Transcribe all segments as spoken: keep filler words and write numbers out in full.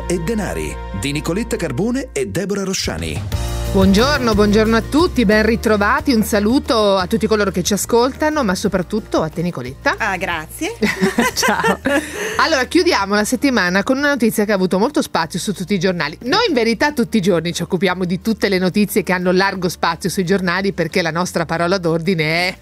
e denari di Nicoletta Carbone e Deborah Rosciani. Buongiorno, buongiorno a tutti, ben ritrovati, un saluto a tutti coloro che ci ascoltano, ma soprattutto a te Nicoletta. Ah, grazie. Ciao. Allora, chiudiamo la settimana con una notizia che ha avuto molto spazio su tutti i giornali. Noi in verità tutti i giorni ci occupiamo di tutte le notizie che hanno largo spazio sui giornali, perché la nostra parola d'ordine è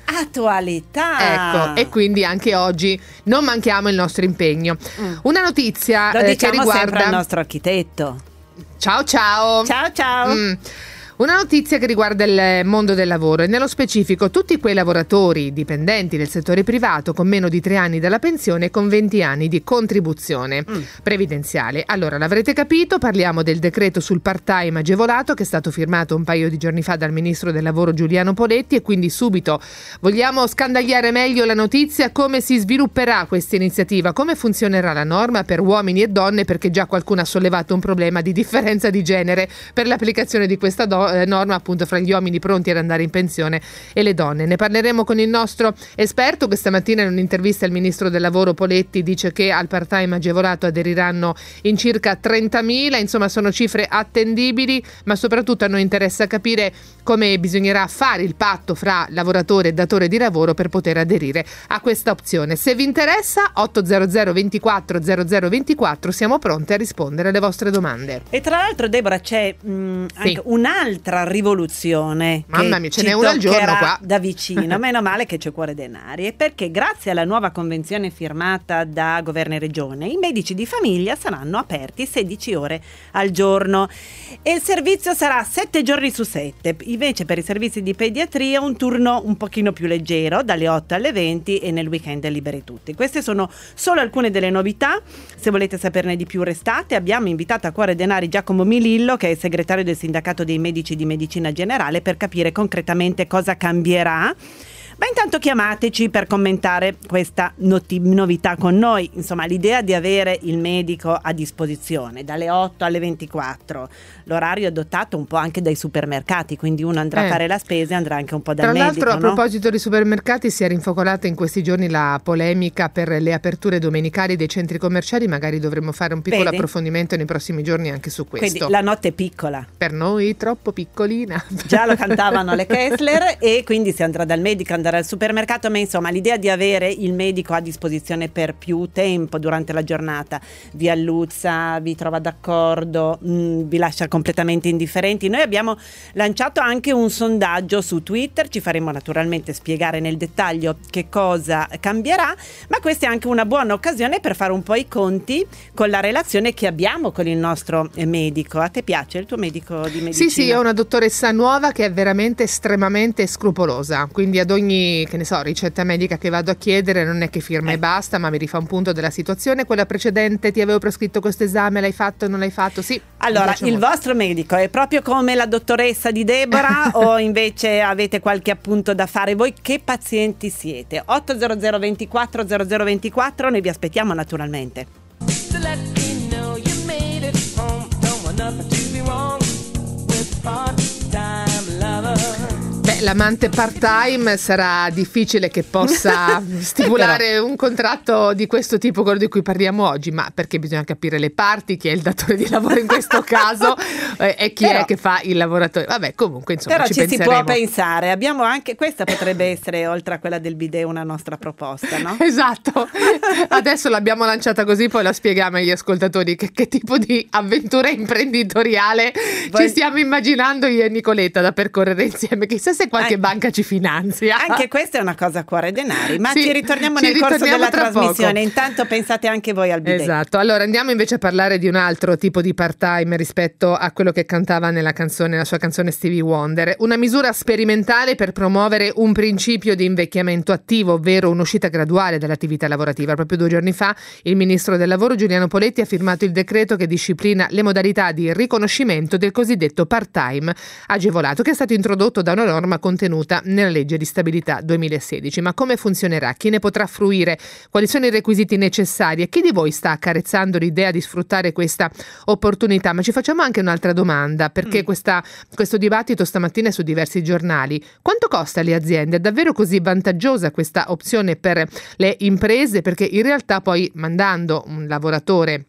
attualità. Ecco, e quindi anche oggi non manchiamo il nostro impegno. Mm. Una notizia Lo eh, diciamo che riguarda sempre al nostro architetto. Ciao ciao. Ciao ciao. Mm. Una notizia che riguarda il mondo del lavoro e nello specifico tutti quei lavoratori dipendenti del settore privato con meno di tre anni dalla pensione e con venti anni di contribuzione mm. previdenziale. Allora, l'avrete capito, parliamo del decreto sul part-time agevolato che è stato firmato un paio di giorni fa dal ministro del lavoro Giuliano Poletti, e quindi subito vogliamo scandagliare meglio la notizia, come si svilupperà questa iniziativa, come funzionerà la norma per uomini e donne, perché già qualcuno ha sollevato un problema di differenza di genere per l'applicazione di questa do- norma appunto fra gli uomini pronti ad andare in pensione e le donne. Ne parleremo con il nostro esperto. Questa mattina in un'intervista il ministro del lavoro Poletti dice che al part-time agevolato aderiranno in circa trentamila, insomma sono cifre attendibili, ma soprattutto a noi interessa capire come bisognerà fare il patto fra lavoratore e datore di lavoro per poter aderire a questa opzione. Se vi interessa, otto zero zero ventiquattro zero zero ventiquattro, siamo pronti a rispondere alle vostre domande. E tra l'altro, Deborah, c'è mh, anche sì. un'altra rivoluzione. Mamma mia, ce n'è una al giorno qua da vicino. Meno male che c'è Cuore Denari, perché grazie alla nuova convenzione firmata da governo e regione i medici di famiglia saranno aperti sedici ore al giorno e il servizio sarà sette giorni su sette. Invece per i servizi di pediatria un turno un pochino più leggero, dalle otto alle venti, e nel weekend è liberi tutti. Queste sono solo alcune delle novità. Se volete saperne di più restate. Abbiamo invitato a Cuore Denari Giacomo Milillo, che è il segretario del sindacato dei medici di medicina generale, per capire concretamente cosa cambierà. Ma intanto chiamateci per commentare questa noti- novità con noi. Insomma, l'idea di avere il medico a disposizione dalle otto alle ventiquattro, l'orario adottato un po' anche dai supermercati, quindi uno andrà eh. a fare la spesa e andrà anche un po' dal Tra medico. Tra l'altro, a no? proposito di supermercati, si è rinfocolata in questi giorni la polemica per le aperture domenicali dei centri commerciali. Magari dovremmo fare un piccolo Vedi? approfondimento nei prossimi giorni anche su questo. Quindi la notte è piccola. Per noi troppo piccolina. Già lo cantavano le Kessler, e quindi si andrà dal medico, andare al supermercato, ma insomma l'idea di avere il medico a disposizione per più tempo durante la giornata vi alluzza, vi trova d'accordo, mh, vi lascia completamente indifferenti. Noi abbiamo lanciato anche un sondaggio su Twitter, ci faremo naturalmente spiegare nel dettaglio che cosa cambierà, ma questa è anche una buona occasione per fare un po' i conti con la relazione che abbiamo con il nostro medico. A te piace il tuo medico di medicina? Sì, sì, ho una dottoressa nuova che è veramente estremamente scrupolosa, quindi ad ogni, che ne so, ricetta medica che vado a chiedere non è che firma eh. e basta, ma mi rifà un punto della situazione. Quella precedente: ti avevo prescritto questo esame, l'hai fatto o non l'hai fatto? Sì. Allora, il molto. vostro medico è proprio come la dottoressa di Deborah o invece avete qualche appunto da fare? Voi che pazienti siete? otto zero zero ventiquattro zero zero ventiquattro, noi vi aspettiamo naturalmente. Beh, l'amante part-time sarà difficile che possa stipulare un contratto di questo tipo, quello di cui parliamo oggi, ma perché bisogna capire le parti, chi è il datore di lavoro in questo caso eh, e chi però, è che fa il lavoratore. Vabbè, comunque insomma però ci, ci penseremo. si può pensare. Abbiamo anche, questa potrebbe essere, oltre a quella del bidet, una nostra proposta, no? Esatto. Adesso l'abbiamo lanciata così, poi la spieghiamo agli ascoltatori che, che tipo di avventura imprenditoriale Voi... ci stiamo immaginando io e Nicoletta da percorrere insieme. Chissà se qualche anche, banca ci finanzia. Anche questa è una cosa a Cuore Denari, ma sì, ci ritorniamo ci nel ritorniamo corso della trasmissione. Poco. Intanto pensate anche voi al bidet. Esatto. Allora andiamo invece a parlare di un altro tipo di part-time rispetto a quello che cantava nella canzone, la sua canzone Stevie Wonder. Una misura sperimentale per promuovere un principio di invecchiamento attivo, ovvero un'uscita graduale dall'attività lavorativa. Proprio due giorni fa il ministro del lavoro Giuliano Poletti ha firmato il decreto che disciplina le modalità di riconoscimento del cosiddetto part-time agevolato, che è stato introdotto da una norma contenuta nella legge di stabilità duemilasedici. Ma come funzionerà? Chi ne potrà fruire? Quali sono i requisiti necessari? E chi di voi sta accarezzando l'idea di sfruttare questa opportunità? Ma ci facciamo anche un'altra domanda, perché mm. questa, questo dibattito stamattina è su diversi giornali. Quanto costa alle aziende? È davvero così vantaggiosa questa opzione per le imprese? Perché in realtà poi mandando un lavoratore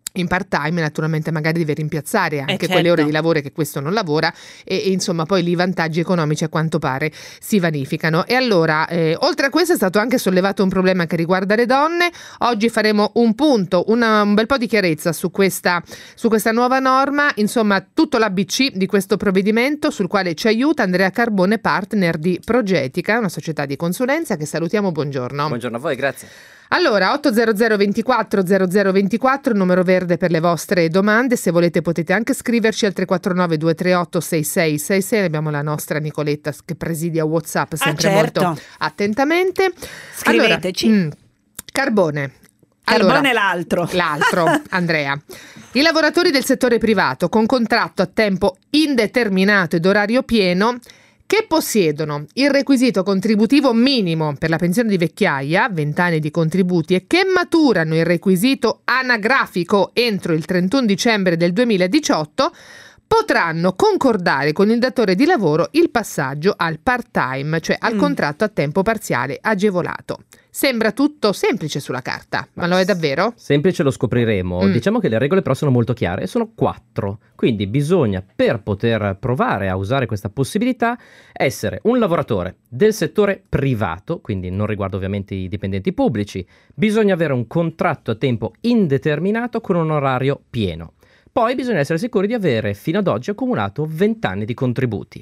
in part-time, naturalmente magari deve rimpiazzare anche eh certo. quelle ore di lavoro che questo non lavora e, e insomma poi lì i vantaggi economici a quanto pare si vanificano. E allora eh, oltre a questo è stato anche sollevato un problema che riguarda le donne. Oggi faremo un punto, una, un bel po' di chiarezza su questa, su questa nuova norma, insomma tutto l'A B C di questo provvedimento sul quale ci aiuta Andrea Carbone, partner di Progetica, una società di consulenza che salutiamo. Buongiorno. Buongiorno a voi, grazie. Allora, otto zero zero ventiquattro zero zero ventiquattro, numero verde per le vostre domande. Se volete potete anche scriverci al tre quattro nove due tre otto sei sei sei sei. Abbiamo la nostra Nicoletta che presidia WhatsApp sempre ah, certo. molto attentamente. Scriveteci. Allora, mh, Carbone. Carbone Allora, l'altro. L'altro, Andrea. I lavoratori del settore privato con contratto a tempo indeterminato ed orario pieno che possiedono il requisito contributivo minimo per la pensione di vecchiaia, venti anni di contributi, e che maturano il requisito anagrafico entro il trentuno dicembre del duemiladiciotto, potranno concordare con il datore di lavoro il passaggio al part-time, cioè al mm. contratto a tempo parziale agevolato. Sembra tutto semplice sulla carta, ma, ma lo è davvero? Semplice lo scopriremo. Mm. Diciamo che le regole però sono molto chiare, sono quattro. Quindi bisogna, per poter provare a usare questa possibilità, essere un lavoratore del settore privato, quindi non riguarda ovviamente i dipendenti pubblici. Bisogna avere un contratto a tempo indeterminato con un orario pieno. Poi bisogna essere sicuri di avere fino ad oggi accumulato venti anni di contributi.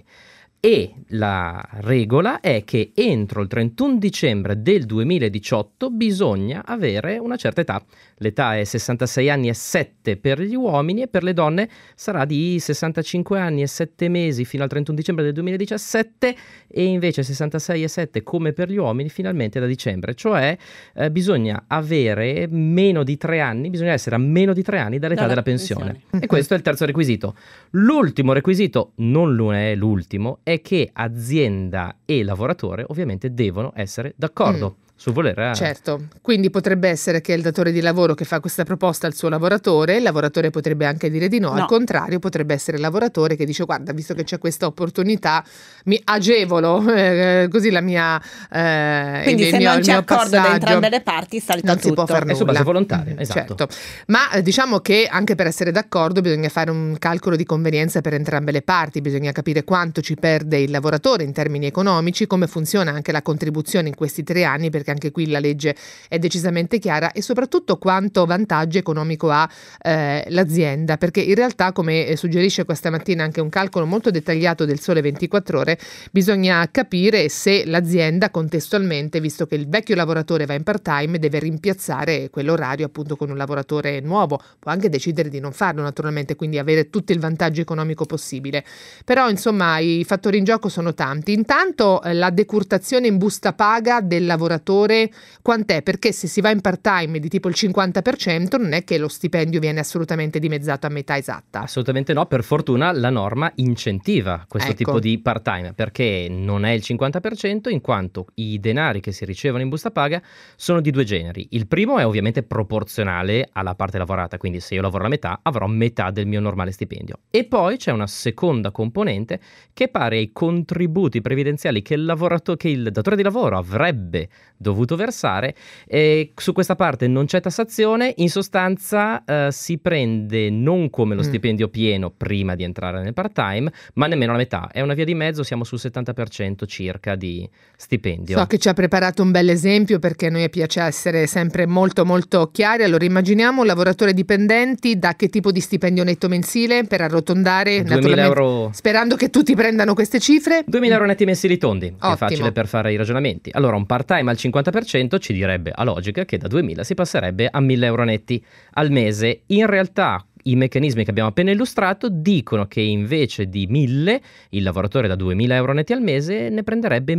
E la regola è che entro il trentuno dicembre del duemiladiciotto bisogna avere una certa età. L'età è sessantasei anni e sette per gli uomini e per le donne sarà di sessantacinque anni e sette mesi fino al trentuno dicembre del duemiladiciassette e invece sessantasei e sette come per gli uomini finalmente da dicembre. Cioè eh, bisogna avere meno di tre anni, bisogna essere a meno di tre anni dall'età dalla della pensione. pensione. E questo è il terzo requisito. L'ultimo requisito, non è l'ultimo, è che azienda e lavoratore ovviamente devono essere d'accordo. Mm. Su voler... Certo, quindi potrebbe essere che è il datore di lavoro che fa questa proposta al suo lavoratore, il lavoratore potrebbe anche dire di no, no. Al contrario potrebbe essere il lavoratore che dice guarda, visto che c'è questa opportunità mi agevolo eh, così la mia eh, quindi il se mio, non il c'è mio accordo passaggio, da entrambe le parti salta non tutto. Si può far nulla. È su base volontaria, mm, esatto. Certo. Ma eh, diciamo che anche per essere d'accordo bisogna fare un calcolo di convenienza per entrambe le parti, bisogna capire quanto ci perde il lavoratore in termini economici, come funziona anche la contribuzione in questi tre anni, perché anche qui la legge è decisamente chiara, e soprattutto quanto vantaggio economico ha eh, l'azienda, perché in realtà, come suggerisce questa mattina anche un calcolo molto dettagliato del Sole ventiquattro Ore, bisogna capire se l'azienda contestualmente, visto che il vecchio lavoratore va in part-time, deve rimpiazzare quell'orario appunto con un lavoratore nuovo. Può anche decidere di non farlo naturalmente, quindi avere tutto il vantaggio economico possibile. Però insomma i fattori in gioco sono tanti. Intanto eh, la decurtazione in busta paga del lavoratore quant'è? Perché se si va in part-time di tipo il cinquanta per cento non è che lo stipendio viene assolutamente dimezzato a metà esatta. Assolutamente no, per fortuna la norma incentiva questo ecco. tipo di part-time, perché non è il cinquanta per cento in quanto i denari che si ricevono in busta paga sono di due generi. Il primo è ovviamente proporzionale alla parte lavorata, quindi se io lavoro la metà avrò metà del mio normale stipendio. E poi c'è una seconda componente che è pari ai contributi previdenziali che il lavoratore, che il datore di lavoro avrebbe dovuto versare, e su questa parte non c'è tassazione. In sostanza eh, si prende non come lo mm. stipendio pieno prima di entrare nel part-time, ma nemmeno la metà, è una via di mezzo, siamo sul settanta per cento circa di stipendio. So che ci ha preparato un bel esempio, perché a noi piace essere sempre molto molto chiari. Allora immaginiamo un lavoratore dipendenti, da che tipo di stipendio netto mensile per arrotondare, duemila euro, sperando che tutti prendano queste cifre? duemila euro netti mensili tondi, che Ottimo. È facile per fare i ragionamenti. Allora un part-time al cinquanta per cento ci direbbe a logica che da duemila si passerebbe a mille euro netti al mese. In realtà i meccanismi che abbiamo appena illustrato dicono che invece di mille, il lavoratore da duemila euro netti al mese ne prenderebbe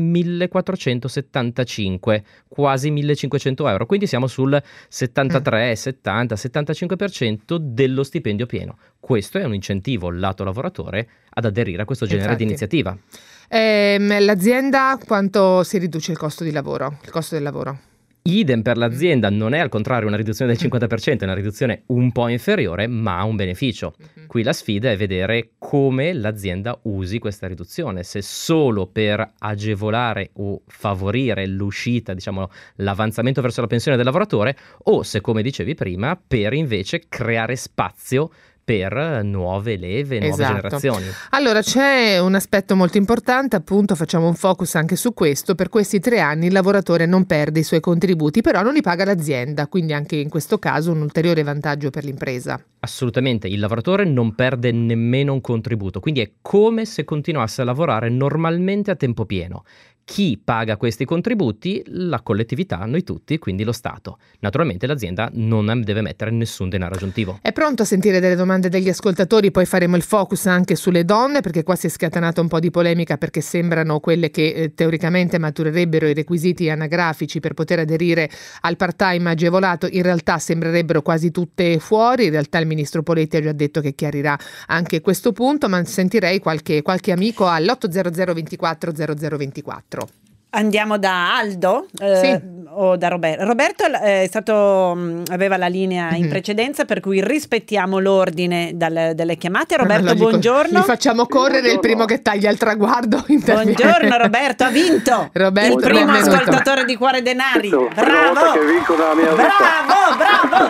millequattrocentosettantacinque, quasi millecinquecento euro, quindi siamo sul settantatré, settanta, settantacinque per cento dello stipendio pieno. Questo è un incentivo lato lavoratore ad aderire a questo genere Infatti. di iniziativa. Ehm, l'azienda quanto si riduce il costo di lavoro, il costo del lavoro? Idem per l'azienda, non è al contrario una riduzione del cinquanta per cento, è una riduzione un po' inferiore, ma ha un beneficio. Qui la sfida è vedere come l'azienda usi questa riduzione, se solo per agevolare o favorire l'uscita, diciamo l'avanzamento verso la pensione del lavoratore, o se, come dicevi prima, per invece creare spazio per nuove leve, nuove esatto. generazioni. Allora c'è un aspetto molto importante, appunto facciamo un focus anche su questo: per questi tre anni il lavoratore non perde i suoi contributi, però non li paga l'azienda, quindi anche in questo caso un ulteriore vantaggio per l'impresa. Assolutamente, il lavoratore non perde nemmeno un contributo, quindi è come se continuasse a lavorare normalmente a tempo pieno. Chi paga questi contributi? La collettività, noi tutti, quindi lo Stato. Naturalmente l'azienda non deve mettere nessun denaro aggiuntivo. È pronto a sentire delle domande degli ascoltatori, poi faremo il focus anche sulle donne, perché qua si è scatenata un po' di polemica, perché sembrano quelle che eh, teoricamente maturerebbero i requisiti anagrafici per poter aderire al part-time agevolato, in realtà sembrerebbero quasi tutte fuori. In realtà il ministro Poletti ha già detto che chiarirà anche questo punto, ma sentirei qualche, qualche amico all'otto zero zero ventiquattro zero zero ventiquattro. Andiamo da Aldo eh, sì. o da Roberto. Roberto è stato, aveva la linea in precedenza, per cui rispettiamo l'ordine dal, delle chiamate. Roberto, allora, buongiorno. Gli facciamo correre buongiorno. Il primo che taglia il traguardo. Interviene. Buongiorno Roberto, ha vinto. Roberto, il primo benvenuto. ascoltatore di Cuore Denari. Bravo. Bravo. Che vinco nella mia bravo, vita. bravo.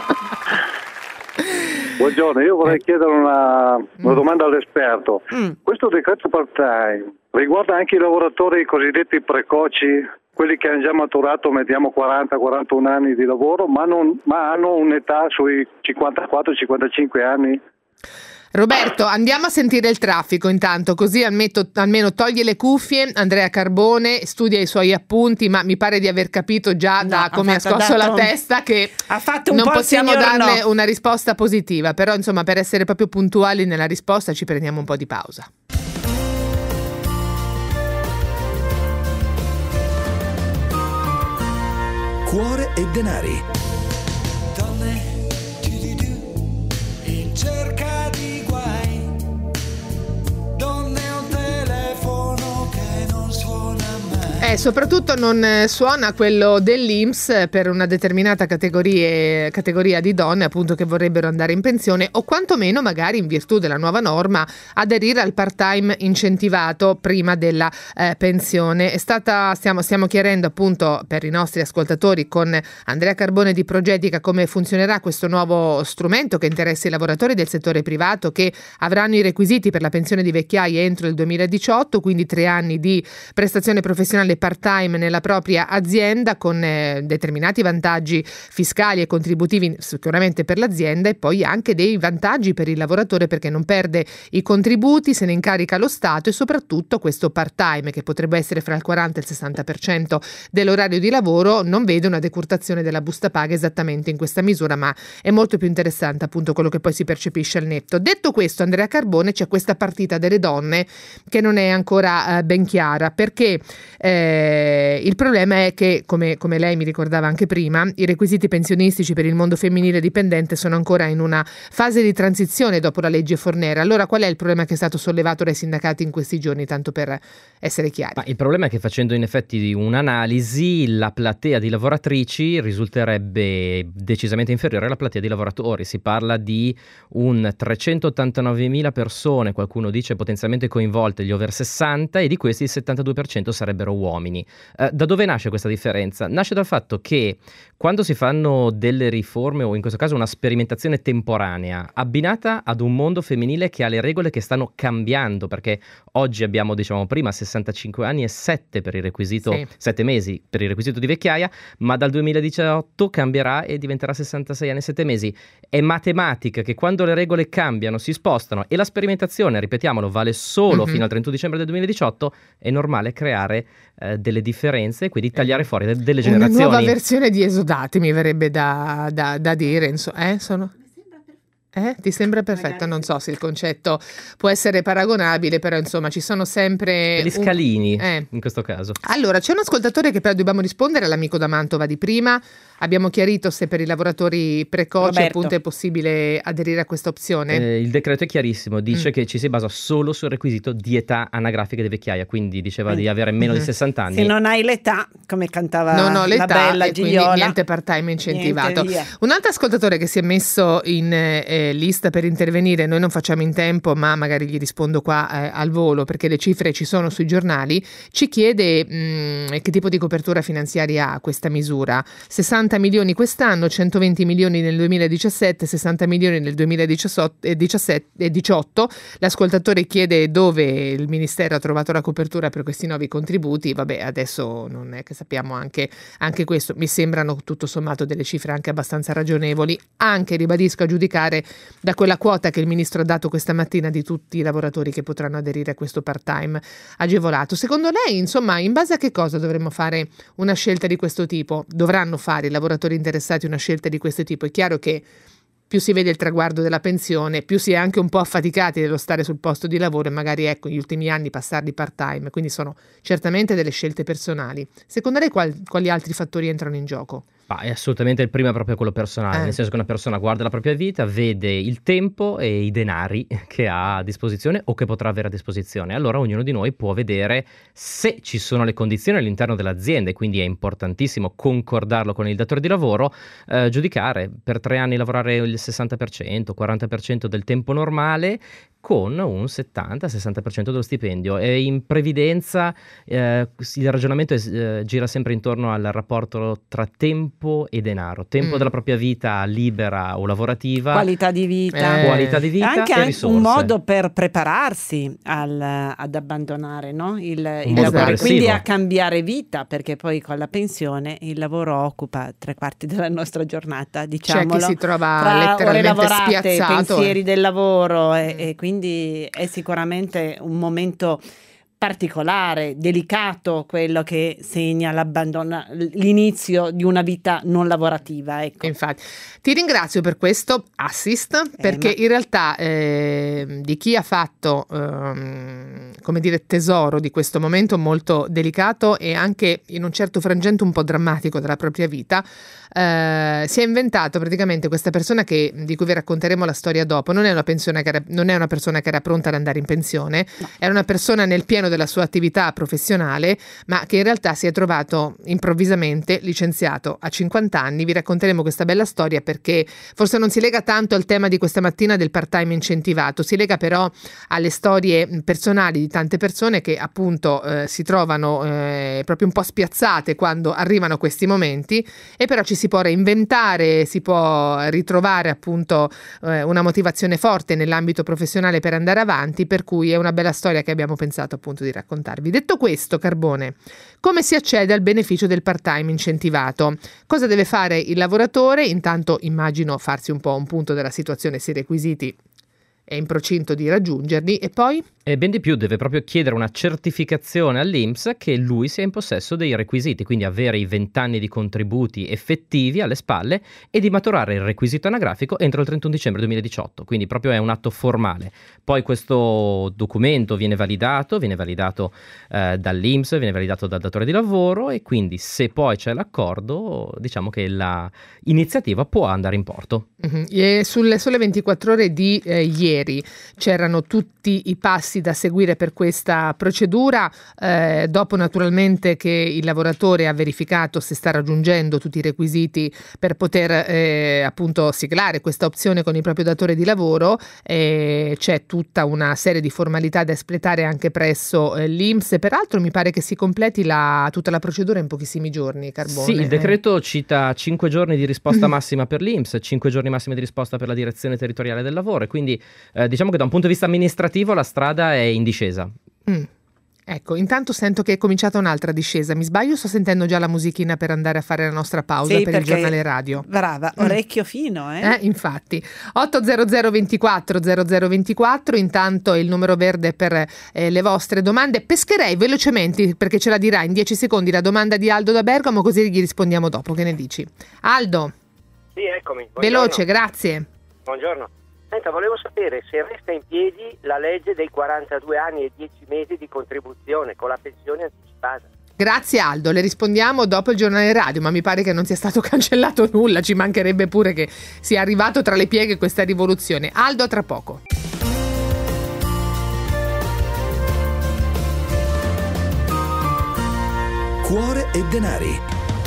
Buongiorno, io vorrei chiedere una, una domanda all'esperto. Mm. Questo decreto part-time riguarda anche i lavoratori cosiddetti precoci, quelli che hanno già maturato, mettiamo quaranta quarantuno anni di lavoro, ma, non, ma hanno un'età sui cinquantaquattro cinquantacinque anni? Roberto, andiamo a sentire il traffico intanto, così almeno, almeno toglie le cuffie. Andrea Carbone studia i suoi appunti, ma mi pare di aver capito già no, da come ha scosso dato, la testa che ha fatto un non po' possiamo darle no. una risposta positiva, però insomma per essere proprio puntuali nella risposta ci prendiamo un po' di pausa. Cuore e Denari. In cerca di guai, donne a un telefono che non suona mai. Eh, soprattutto non eh, suona quello dell'I N P S per una determinata categorie, categoria di donne, appunto, che vorrebbero andare in pensione o quantomeno magari in virtù della nuova norma aderire al part-time incentivato prima della eh, pensione. È stata, stiamo, stiamo chiarendo appunto per i nostri ascoltatori con Andrea Carbone di Progetica come funzionerà questo nuovo strumento che interessa i lavoratori del settore privato che avranno i requisiti per la pensione di vecchiaia entro il duemiladiciotto, quindi tre anni di prestazione professionale part-time nella propria azienda con eh, determinati vantaggi fiscali e contributivi sicuramente per l'azienda, e poi anche dei vantaggi per il lavoratore perché non perde i contributi, se ne incarica lo Stato, e soprattutto questo part-time, che potrebbe essere fra il quaranta e il sessanta per cento dell'orario di lavoro, non vede una decurtazione della busta paga esattamente in questa misura, ma è molto più interessante appunto quello che poi si percepisce al netto. Detto questo, Andrea Carbone, c'è questa partita delle donne che non è ancora eh, ben chiara, perché eh, il problema è che, come, come lei mi ricordava anche prima, i requisiti pensionistici per il mondo femminile dipendente sono ancora in una fase di transizione dopo la legge Fornero. Allora qual è il problema che è stato sollevato dai sindacati in questi giorni, tanto per essere chiari? Ma il problema è che, facendo in effetti un'analisi, la platea di lavoratrici risulterebbe decisamente inferiore alla platea di lavoratori. Si parla di un trecentottantanovemila persone, qualcuno dice potenzialmente coinvolte, gli over sessanta, e di questi il settantadue per cento sarebbero uomini. Eh, da dove nasce questa differenza? Nasce dal fatto che quando si fanno delle riforme, o in questo caso una sperimentazione temporanea abbinata ad un mondo femminile che ha le regole che stanno cambiando, perché oggi abbiamo, diciamo prima, sessantacinque anni e sette per il requisito, sì. sette mesi per il requisito di vecchiaia, ma dal duemiladiciotto cambierà e diventerà sessantasei anni e sette mesi. È matematica che quando le regole cambiano si spostano, e la sperimentazione, ripetiamolo, vale solo mm-hmm. fino al trentuno dicembre del duemiladiciotto, è normale creare eh, delle differenze e quindi tagliare fuori de- delle generazioni. Una nuova versione di esodati mi verrebbe da, da, da dire, insomma, eh, sono... Eh? Ti sembra perfetto? Magari Non sì. so se il concetto può essere paragonabile, però insomma ci sono sempre... Gli un- scalini, Eh. in questo caso. Allora, c'è un ascoltatore che però dobbiamo rispondere, all'amico da Mantova di prima. Abbiamo chiarito se per i lavoratori precoci Roberto. appunto è possibile aderire a questa opzione. Eh, il decreto è chiarissimo, dice Mm. che ci si basa solo sul requisito di età anagrafica di vecchiaia, quindi diceva Quindi- di avere meno Mhm. di sessanta anni. Se non hai l'età, come cantava Non ho la l'età bella e quindi Gigliola, niente part-time incentivato. niente, via. Un altro ascoltatore che si è messo in eh, lista per intervenire, noi non facciamo in tempo, ma magari gli rispondo qua eh, al volo perché le cifre ci sono sui giornali, ci chiede mh, che tipo di copertura finanziaria ha questa misura. sessanta milioni quest'anno, centoventi milioni nel duemiladiciassette, sessanta milioni nel duemiladiciotto. L'ascoltatore chiede dove il Ministero ha trovato la copertura per questi nuovi contributi. Vabbè, adesso non è che sappiamo anche, anche questo. Mi sembrano tutto sommato delle cifre anche abbastanza ragionevoli, anche, ribadisco, a giudicare da quella quota che il Ministro ha dato questa mattina di tutti i lavoratori che potranno aderire a questo part-time agevolato. Secondo lei, insomma, in base a che cosa dovremmo fare una scelta di questo tipo? Dovranno fare i lavoratori interessati una scelta di questo tipo? È chiaro che più si vede il traguardo della pensione, più si è anche un po' affaticati dello stare sul posto di lavoro e magari, ecco, gli ultimi anni passarli part-time, quindi sono certamente delle scelte personali. Secondo lei qual- quali altri fattori entrano in gioco? Ma è assolutamente il primo è proprio quello personale, Eh. nel senso che una persona guarda la propria vita, vede il tempo e i denari che ha a disposizione o che potrà avere a disposizione. Allora ognuno di noi può vedere se ci sono le condizioni all'interno dell'azienda, e quindi è importantissimo concordarlo con il datore di lavoro, eh, giudicare per tre anni lavorare il sessanta per cento, quaranta per cento del tempo normale con un settanta sessanta per cento dello stipendio. E in previdenza eh, il ragionamento è, eh, gira sempre intorno al rapporto tra tempo e denaro, tempo Mm. della propria vita libera o lavorativa, Qualità di vita. Eh. qualità di vita Anche, e anche risorse. un modo per prepararsi al- ad abbandonare, no? il, il modo lavoro, progressivo. quindi a cambiare vita, perché poi con la pensione il lavoro occupa tre quarti della nostra giornata, C'è diciamolo. chi si trova Tra ore letteralmente lavorate, spiazzato. pensieri eh. del lavoro e, Mm. e quindi è sicuramente un momento particolare, delicato, quello che segna l'abbandono, l'inizio di una vita non lavorativa. Ecco. Infatti, ti ringrazio per questo assist, perché ma- in realtà eh, di chi ha fatto ehm, come dire tesoro di questo momento molto delicato e anche in un certo frangente un po' drammatico della propria vita, eh, si è inventato praticamente questa persona che, di cui vi racconteremo la storia dopo. Non è una, pensione che era, non è una persona che era pronta ad andare in pensione, era una persona nel pieno della sua attività professionale, ma che in realtà si è trovato improvvisamente licenziato a cinquanta anni. Vi racconteremo questa bella storia perché forse non si lega tanto al tema di questa mattina del part-time incentivato, si lega però alle storie personali di tante persone che appunto eh, si trovano eh, proprio un po' spiazzate quando arrivano questi momenti, e però ci si può reinventare, si può ritrovare appunto eh, una motivazione forte nell'ambito professionale per andare avanti, per cui è una bella storia che abbiamo pensato appunto di raccontarvi. Detto questo, Carbone, come si accede al beneficio del part-time incentivato? Cosa deve fare il lavoratore? Intanto immagino farsi un po' un punto della situazione, se i requisiti è in procinto di raggiungerli, e poi? E ben di più, deve proprio chiedere una certificazione all'I N P S che lui sia in possesso dei requisiti, quindi avere i venti anni di contributi effettivi alle spalle e di maturare il requisito anagrafico entro il trentuno dicembre duemiladiciotto, quindi proprio è un atto formale. Poi questo documento viene validato, viene validato eh, dall'I N P S, viene validato dal datore di lavoro, e quindi se poi c'è l'accordo, diciamo che l'iniziativa può andare in porto. Uh-huh. E sulle sole ventiquattro ore di eh, ieri c'erano tutti i passi da seguire per questa procedura, eh, dopo naturalmente che il lavoratore ha verificato se sta raggiungendo tutti i requisiti per poter eh, appunto siglare questa opzione con il proprio datore di lavoro. Eh, c'è tutta una serie di formalità da espletare anche presso eh, l'I N P S, e peraltro mi pare che si completi la, tutta la procedura in pochissimi giorni, Carbone. Sì, il eh. decreto cita cinque giorni di risposta massima per l'I N P S, cinque giorni massimi di risposta per la direzione territoriale del lavoro, e quindi eh, diciamo che da un punto di vista amministrativo la strada è in discesa. Mm. Ecco, intanto sento che è cominciata un'altra discesa. Mi sbaglio? Sto sentendo già la musichina per andare a fare la nostra pausa Sì, per il perché- giornale radio. Brava, orecchio fino, eh? Eh, infatti. otto zero zero ventiquattro zero zero ventiquattro, intanto il numero verde per eh, le vostre domande. Pescherei velocemente, perché ce la dirà in dieci secondi, la domanda di Aldo da Bergamo, così gli rispondiamo dopo. Che ne dici? Aldo, Sì, eccomi. Buongiorno. veloce, grazie. Buongiorno. Eh, Senta, volevo sapere se resta in piedi la legge dei quarantadue anni e dieci mesi di contribuzione con la pensione anticipata. Grazie Aldo, le rispondiamo dopo il giornale radio, ma mi pare che non sia stato cancellato nulla, ci mancherebbe pure che sia arrivato tra le pieghe questa rivoluzione. Aldo, a tra poco. Cuore e denari.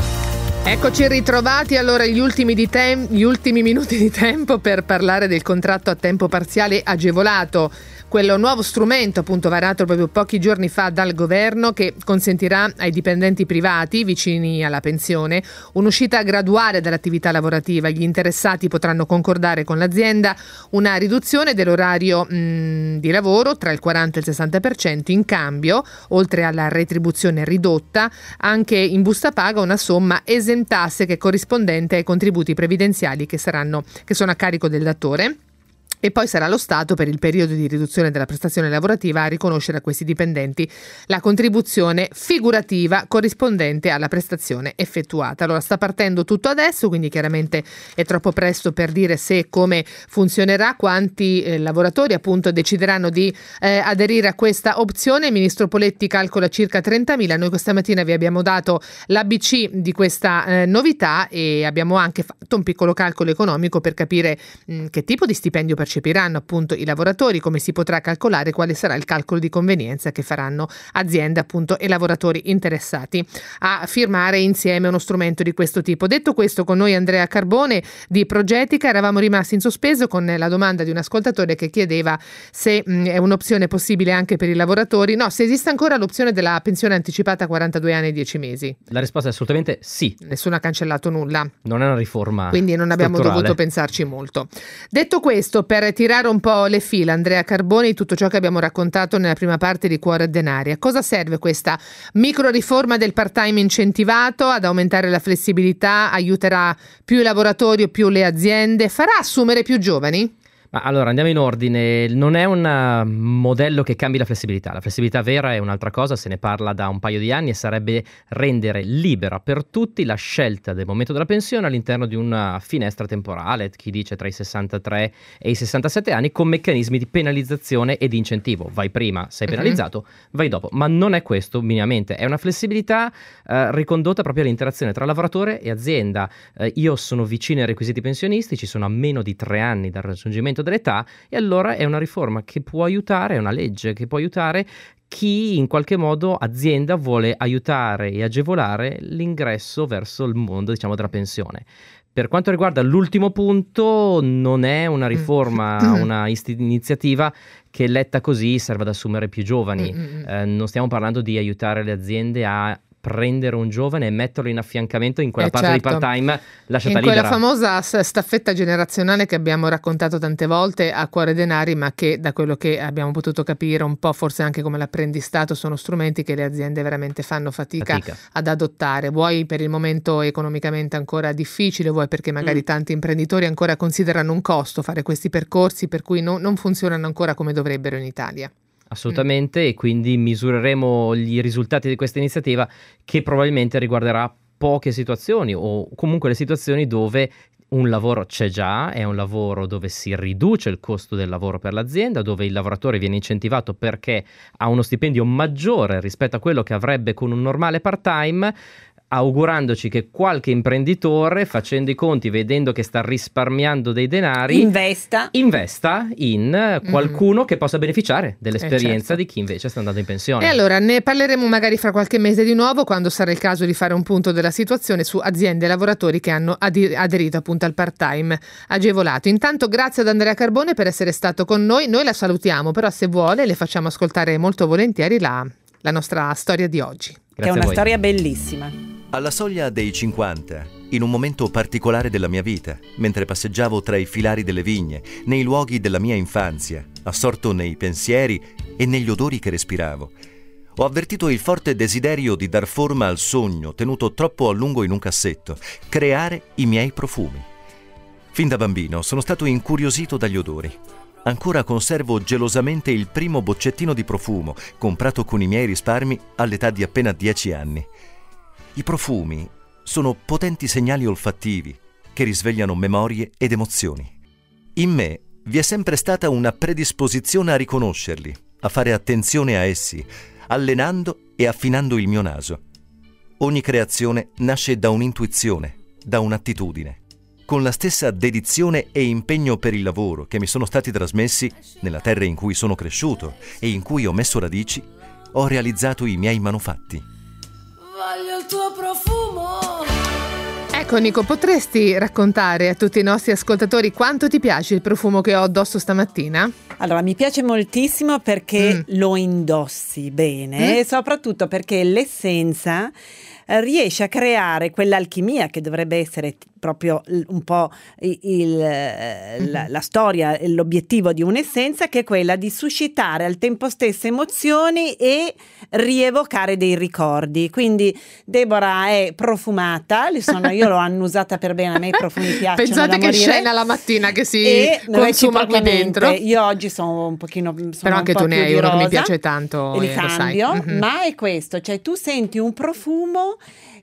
Eccoci ritrovati, allora gli ultimi, di tem- gli ultimi minuti di tempo per parlare del contratto a tempo parziale agevolato, quello nuovo strumento appunto varato proprio pochi giorni fa dal governo che consentirà ai dipendenti privati vicini alla pensione un'uscita graduale dall'attività lavorativa. Gli interessati potranno concordare con l'azienda una riduzione dell'orario mh, di lavoro tra il quaranta e il sessanta per cento, in cambio, oltre alla retribuzione ridotta, anche in busta paga una somma esentasse che è corrispondente ai contributi previdenziali che saranno che sono a carico del datore. E poi sarà lo Stato, per il periodo di riduzione della prestazione lavorativa, a riconoscere a questi dipendenti la contribuzione figurativa corrispondente alla prestazione effettuata. Allora sta partendo tutto adesso, quindi chiaramente è troppo presto per dire se e come funzionerà, quanti eh, lavoratori appunto decideranno di eh, aderire a questa opzione. Il ministro Poletti calcola circa trentamila. Noi questa mattina vi abbiamo dato l'A B C di questa eh, novità e abbiamo anche fatto un piccolo calcolo economico per capire mh, che tipo di stipendio per percepiranno appunto i lavoratori, come si potrà calcolare, quale sarà il calcolo di convenienza che faranno aziende appunto e lavoratori interessati a firmare insieme uno strumento di questo tipo. Detto questo, con noi Andrea Carbone di Progetica. Eravamo rimasti in sospeso con la domanda di un ascoltatore che chiedeva se mh, è un'opzione possibile anche per i lavoratori, no, se esiste ancora l'opzione della pensione anticipata a quarantadue anni e dieci mesi. La risposta è assolutamente sì. Nessuno ha cancellato nulla. Non è una riforma, quindi non abbiamo strutturale. dovuto pensarci molto. Detto questo, per tirare un po' le fila, Andrea Carboni, tutto ciò che abbiamo raccontato nella prima parte di Cuore e Denari, a cosa serve questa micro riforma del part-time incentivato? Ad aumentare la flessibilità, aiuterà più i lavoratori o più le aziende, farà assumere più giovani? Ma allora andiamo in ordine, non è un modello che cambi la flessibilità, la flessibilità vera è un'altra cosa, se ne parla da un paio di anni e sarebbe rendere libera per tutti la scelta del momento della pensione all'interno di una finestra temporale, chi dice tra i sessantatré e i sessantasette anni, con meccanismi di penalizzazione e di incentivo, vai prima, sei penalizzato, uh-huh. vai dopo, ma non è questo minimamente, è una flessibilità eh, ricondotta proprio all'interazione tra lavoratore e azienda. Eh, io sono vicino ai requisiti pensionistici, sono a meno di tre anni dal raggiungimento dell'età e allora è una riforma che può aiutare, è una legge che può aiutare chi in qualche modo, azienda, vuole aiutare e agevolare l'ingresso verso il mondo, diciamo, della pensione. Per quanto riguarda l'ultimo punto, non è una riforma, una ist- iniziativa che letta così serve ad assumere più giovani. Eh, non stiamo parlando di aiutare le aziende a prendere un giovane e metterlo in affiancamento in quella eh parte certo. di part-time lasciata in libera. Quella famosa staffetta generazionale che abbiamo raccontato tante volte a Cuore Denari, ma che da quello che abbiamo potuto capire un po', forse anche come l'apprendistato, sono strumenti che le aziende veramente fanno fatica, fatica. ad adottare, vuoi per il momento economicamente ancora difficile, vuoi perché magari mm. tanti imprenditori ancora considerano un costo fare questi percorsi, per cui no, non funzionano ancora come dovrebbero in Italia. Assolutamente, mm. e quindi misureremo i risultati di questa iniziativa che probabilmente riguarderà poche situazioni o comunque le situazioni dove un lavoro c'è già, è un lavoro dove si riduce il costo del lavoro per l'azienda, dove il lavoratore viene incentivato perché ha uno stipendio maggiore rispetto a quello che avrebbe con un normale part-time, augurandoci che qualche imprenditore, facendo i conti, vedendo che sta risparmiando dei denari, investa, investa in qualcuno mm. che possa beneficiare dell'esperienza eh certo. di chi invece sta andando in pensione. E allora ne parleremo magari fra qualche mese di nuovo, quando sarà il caso di fare un punto della situazione su aziende e lavoratori che hanno adir- aderito appunto al part-time agevolato. Intanto grazie ad Andrea Carbone per essere stato con noi, noi la salutiamo, però se vuole le facciamo ascoltare molto volentieri la, la nostra storia di oggi. Che è una storia bellissima. Alla soglia dei cinquanta, in un momento particolare della mia vita, mentre passeggiavo tra i filari delle vigne, nei luoghi della mia infanzia, assorto nei pensieri e negli odori che respiravo, ho avvertito il forte desiderio di dar forma al sogno tenuto troppo a lungo in un cassetto, creare i miei profumi. Fin da bambino sono stato incuriosito dagli odori. Ancora conservo gelosamente il primo boccettino di profumo, comprato con i miei risparmi all'età di appena dieci anni. I profumi sono potenti segnali olfattivi che risvegliano memorie ed emozioni. In me vi è sempre stata una predisposizione a riconoscerli, a fare attenzione a essi, allenando e affinando il mio naso. Ogni creazione nasce da un'intuizione, da un'attitudine. Con la stessa dedizione e impegno per il lavoro che mi sono stati trasmessi nella terra in cui sono cresciuto e in cui ho messo radici, ho realizzato i miei manufatti. Voglio il tuo profumo. Ecco Nico, potresti raccontare a tutti i nostri ascoltatori quanto ti piace il profumo che ho addosso stamattina? Allora, mi piace moltissimo perché mm. lo indossi bene mm. e soprattutto perché l'essenza riesce a creare quell'alchimia che dovrebbe essere proprio un po' il, il, la, la storia, l'obiettivo di un'essenza, che è quella di suscitare al tempo stesso emozioni e rievocare dei ricordi. Quindi Deborah è profumata, li sono, io l'ho annusata per bene, a me i profumi piacciono. Pensate da che morire. Scena la mattina che si e consuma qui dentro. Io oggi sono un pochino sono però anche un po' tu ne hai più uno che mi rosa, piace tanto e li eh, lo sai. cambio, Mm-hmm. ma è questo, cioè tu senti un profumo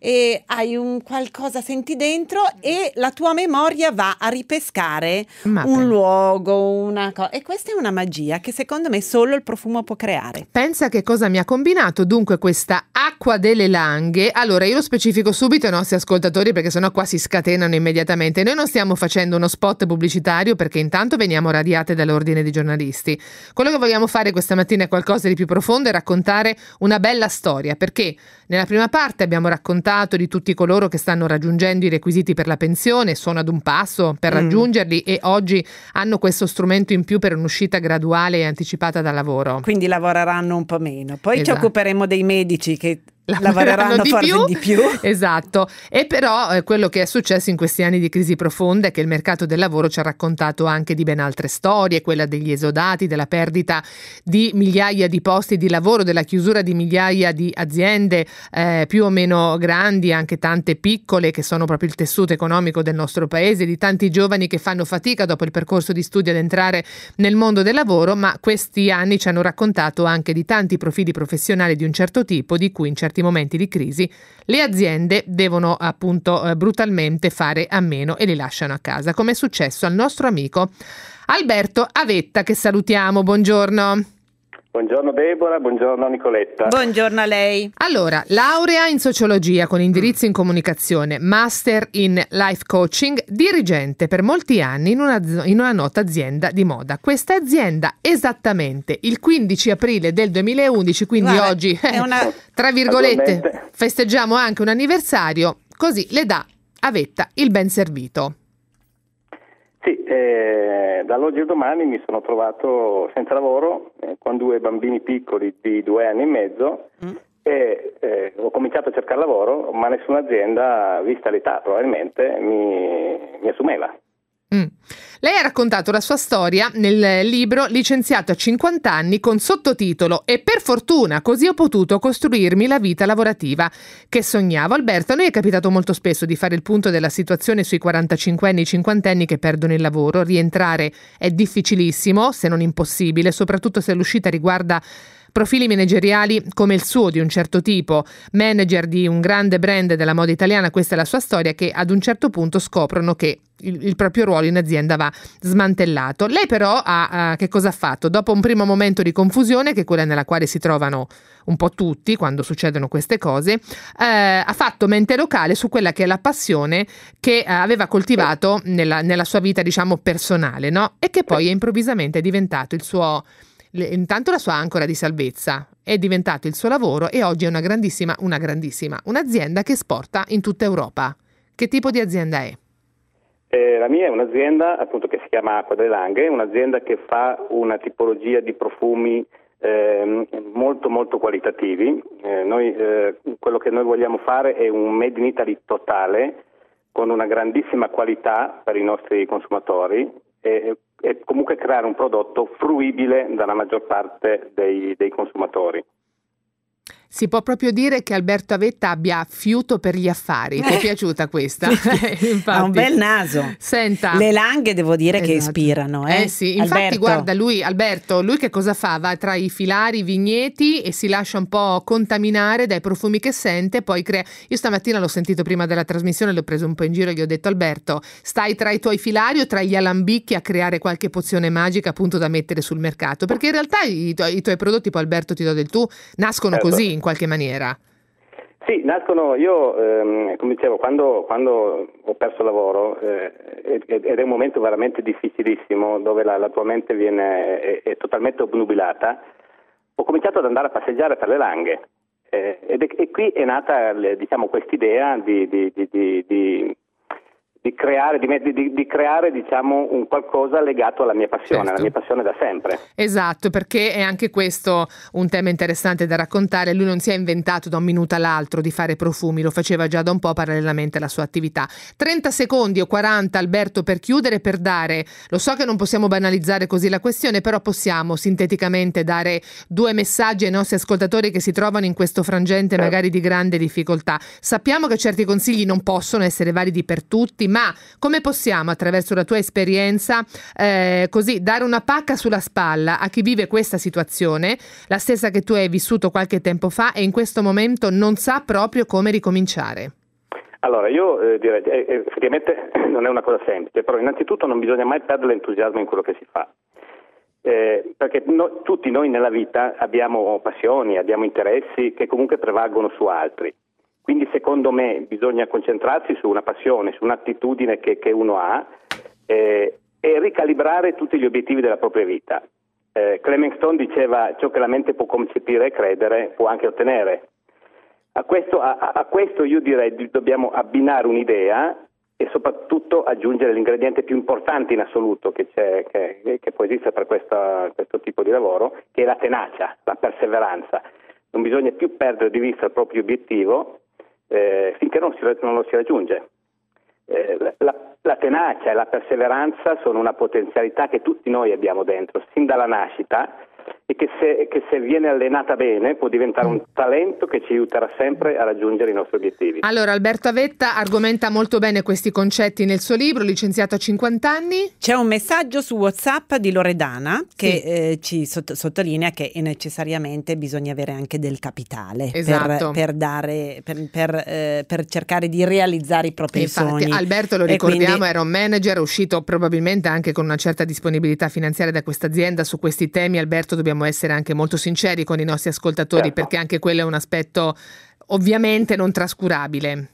e hai un qualcosa, senti dentro e la tua memoria va a ripescare Ma un pen- luogo, una cosa, e questa è una magia che secondo me solo il profumo può creare. Pensa che cosa mi ha combinato dunque questa acqua delle Langhe. Allora io lo specifico subito ai nostri ascoltatori perché sennò qua si scatenano immediatamente. Noi non stiamo facendo uno spot pubblicitario perché intanto veniamo radiate dall'ordine di giornalisti. Quello che vogliamo fare questa mattina è qualcosa di più profondo e raccontare una bella storia, perché nella prima parte abbiamo raccontato di tutti coloro che stanno raggiungendo i requisiti per la pensione, sono ad un passo per Mm. raggiungerli e oggi hanno questo strumento in più per un'uscita graduale e anticipata dal lavoro. Quindi lavoreranno un po' meno. Poi Esatto. ci occuperemo dei medici che lavoreranno lavoreranno di forse più. di più. Esatto. E però eh, quello che è successo in questi anni di crisi profonda è che il mercato del lavoro ci ha raccontato anche di ben altre storie, quella degli esodati, della perdita di migliaia di posti di lavoro, della chiusura di migliaia di aziende eh, più o meno grandi, anche tante piccole che sono proprio il tessuto economico del nostro paese, di tanti giovani che fanno fatica dopo il percorso di studio ad entrare nel mondo del lavoro, ma questi anni ci hanno raccontato anche di tanti profili professionali di un certo tipo di cui in certi momenti di crisi le aziende devono appunto eh, brutalmente fare a meno e li lasciano a casa, come è successo al nostro amico Alberto Avetta, che salutiamo. Buongiorno. Buongiorno Deborah, buongiorno Nicoletta. Buongiorno a lei. Allora, laurea in sociologia con indirizzo in comunicazione, master in life coaching, dirigente per molti anni in una, in una nota azienda di moda. Questa azienda esattamente il quindici aprile del duemilaundici, quindi Guarda, oggi, è una... tra virgolette, Attualmente. festeggiamo anche un anniversario, così le dà Avetta il ben servito. Sì, eh, dall'oggi al domani mi sono trovato senza lavoro eh, con due bambini piccoli di due anni e mezzo Mm. e eh, ho cominciato a cercare lavoro, ma nessuna azienda, vista l'età probabilmente, mi, mi assumeva. Mm. Lei ha raccontato la sua storia nel libro Licenziato a cinquanta anni con sottotitolo E per fortuna così ho potuto costruirmi la vita lavorativa che sognavo. Alberto, a noi è capitato molto spesso di fare il punto della situazione sui quarantacinquenni e cinquantenni che perdono il lavoro. Rientrare è difficilissimo, se non impossibile, soprattutto se l'uscita riguarda profili manageriali come il suo, di un certo tipo, manager di un grande brand della moda italiana. Questa è la sua storia, che ad un certo punto scoprono che il, il proprio ruolo in azienda va smantellato. Lei però ha, uh, che cosa ha fatto? Dopo un primo momento di confusione, che è quella nella quale si trovano un po' tutti quando succedono queste cose, eh, ha fatto mente locale su quella che è la passione che eh, aveva coltivato nella, nella sua vita, diciamo, personale, no? E che poi è improvvisamente diventato il suo... intanto la sua ancora di salvezza, è diventato il suo lavoro e oggi è una grandissima, una grandissima, un'azienda che esporta in tutta Europa. Che tipo di azienda è? Eh, la mia è un'azienda appunto che si chiama Acqua delle Langhe, un'azienda che fa una tipologia di profumi eh, molto molto qualitativi. Eh, noi, eh, quello che noi vogliamo fare è un Made in Italy totale, con una grandissima qualità per i nostri consumatori e, e comunque creare un prodotto fruibile dalla maggior parte dei, dei consumatori. Si può proprio dire che Alberto Avetta abbia fiuto per gli affari. Ti è piaciuta questa? Infatti. Ha un bel naso. Senta. Le langhe devo dire Esatto. che ispirano. Eh, eh sì, infatti Alberto. guarda lui, Alberto, lui che cosa fa? Va tra i filari, i vigneti e si lascia un po' contaminare dai profumi che sente, poi crea. Io stamattina l'ho sentito prima della trasmissione, l'ho preso un po' in giro e gli ho detto: Alberto, stai tra i tuoi filari o tra gli alambicchi a creare qualche pozione magica appunto da mettere sul mercato? Perché in realtà i, tu- i tuoi prodotti, poi Alberto ti do del tu, nascono Certo. così in qualche maniera. Sì, nascono, io ehm, come dicevo, quando, quando ho perso lavoro eh, ed è un momento veramente difficilissimo dove la, la tua mente viene, è, è totalmente obnubilata, ho cominciato ad andare a passeggiare per le Langhe eh, ed è, e qui è nata diciamo quest'idea di, di, di, di, di Di creare, di, di, di creare diciamo un qualcosa legato alla mia passione, Certo. alla mia passione da sempre. Esatto, perché è anche questo un tema interessante da raccontare. Lui non si è inventato da un minuto all'altro di fare profumi, lo faceva già da un po' parallelamente alla sua attività. trenta secondi o quaranta, Alberto, per chiudere, per dare, lo so che non possiamo banalizzare così la questione, però possiamo sinteticamente dare due messaggi ai nostri ascoltatori che si trovano in questo frangente Certo. magari di grande difficoltà. Sappiamo che certi consigli non possono essere validi per tutti, ma come possiamo, attraverso la tua esperienza, eh, così dare una pacca sulla spalla a chi vive questa situazione, la stessa che tu hai vissuto qualche tempo fa e in questo momento non sa proprio come ricominciare? Allora, io eh, direi, eh, effettivamente non è una cosa semplice, però innanzitutto non bisogna mai perdere l'entusiasmo in quello che si fa. Eh, perché no, tutti noi nella vita abbiamo passioni, abbiamo interessi che comunque prevalgono su altri. Quindi secondo me bisogna concentrarsi su una passione, su un'attitudine che, che uno ha eh, e ricalibrare tutti gli obiettivi della propria vita. Eh, Clement Stone diceva: ciò che la mente può concepire e credere può anche ottenere. A questo, a, a questo io direi che dobbiamo abbinare un'idea e soprattutto aggiungere l'ingrediente più importante in assoluto che, c'è, che, che può esistere per questa, questo tipo di lavoro, che è la tenacia, la perseveranza. Non bisogna più perdere di vista il proprio obiettivo Eh, finché non, si, non lo si raggiunge. Eh, la, la tenacia e la perseveranza sono una potenzialità che tutti noi abbiamo dentro, sin dalla nascita, e che se, che se viene allenata bene può diventare un talento che ci aiuterà sempre a raggiungere i nostri obiettivi. Allora, Alberto Avetta argomenta molto bene questi concetti nel suo libro, licenziato a cinquanta anni. C'è un messaggio su WhatsApp di Loredana che Sì. eh, ci sott- sottolinea che necessariamente bisogna avere anche del capitale Esatto. per, per dare per, per, eh, per cercare di realizzare i propri Infatti, sogni. Alberto, lo E ricordiamo, quindi- era un manager, è uscito probabilmente anche con una certa disponibilità finanziaria da questa azienda. Su questi temi, Alberto, dobbiamo essere anche molto sinceri con i nostri ascoltatori, Certo. perché anche quello è un aspetto ovviamente non trascurabile.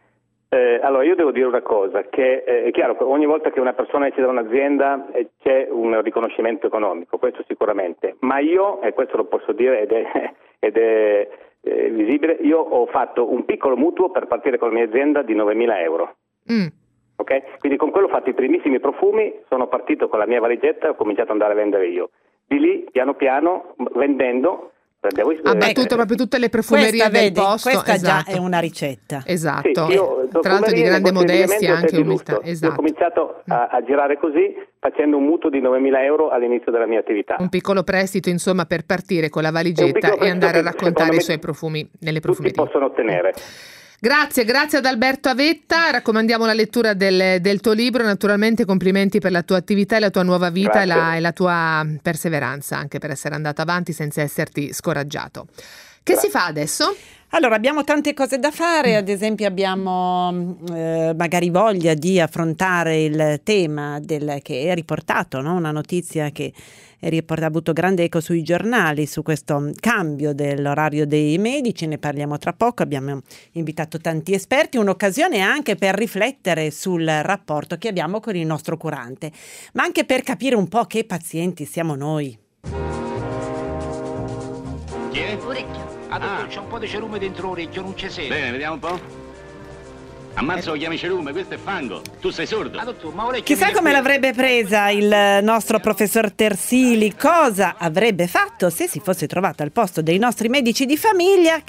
Eh, allora io devo dire una cosa, che eh, è chiaro che ogni volta che una persona esce da un'azienda eh, c'è un riconoscimento economico, questo sicuramente, ma io, e questo lo posso dire ed è, ed è eh, visibile, io ho fatto un piccolo mutuo per partire con la mia azienda di novemila euro. Mm. Ok? Quindi con quello ho fatto i primissimi profumi, sono partito con la mia valigetta e ho cominciato ad andare a vendere io. Di lì, piano piano, vendendo, prendevo i Ha battuto proprio tutte le profumerie questa, del vedi, posto. questa esatto. già è una ricetta. Esatto. Sì, io, Tra l'altro di profumerie, grande negozi di modestia e alimento, anche c'è di umiltà. gusto. Io Esatto. ho cominciato a, a girare così, facendo un mutuo di novemila euro all'inizio della mia attività. Un piccolo prestito, insomma, per partire con la valigetta piccolo e andare a prestito che, raccontare secondo i me, suoi profumi nelle Tutti profumerie. possono ottenere. Grazie, grazie ad Alberto Avetta, raccomandiamo la lettura del, del tuo libro, naturalmente complimenti per la tua attività e la tua nuova vita e la, e la tua perseveranza, anche per essere andato avanti senza esserti scoraggiato. Che Grazie. si fa adesso? Allora, abbiamo tante cose da fare, ad esempio abbiamo eh, magari voglia di affrontare il tema del, che è riportato, no? Una notizia che è riportata, ha avuto grande eco sui giornali su questo cambio dell'orario dei medici, ne parliamo tra poco, abbiamo invitato tanti esperti, un'occasione anche per riflettere sul rapporto che abbiamo con il nostro curante, ma anche per capire un po' che pazienti siamo noi. Chi è? Orecchio. Ah, dottore, c'è un po' di cerume dentro l'orecchio, non ci sente. Bene, vediamo un po'. Ammazza, lo chiami cerume, questo è fango. Tu sei sordo. Ah, dottore, ma orecchio Chissà viene come qui. l'avrebbe presa il nostro professor Tersili, cosa avrebbe fatto se si fosse trovato al posto dei nostri medici di famiglia che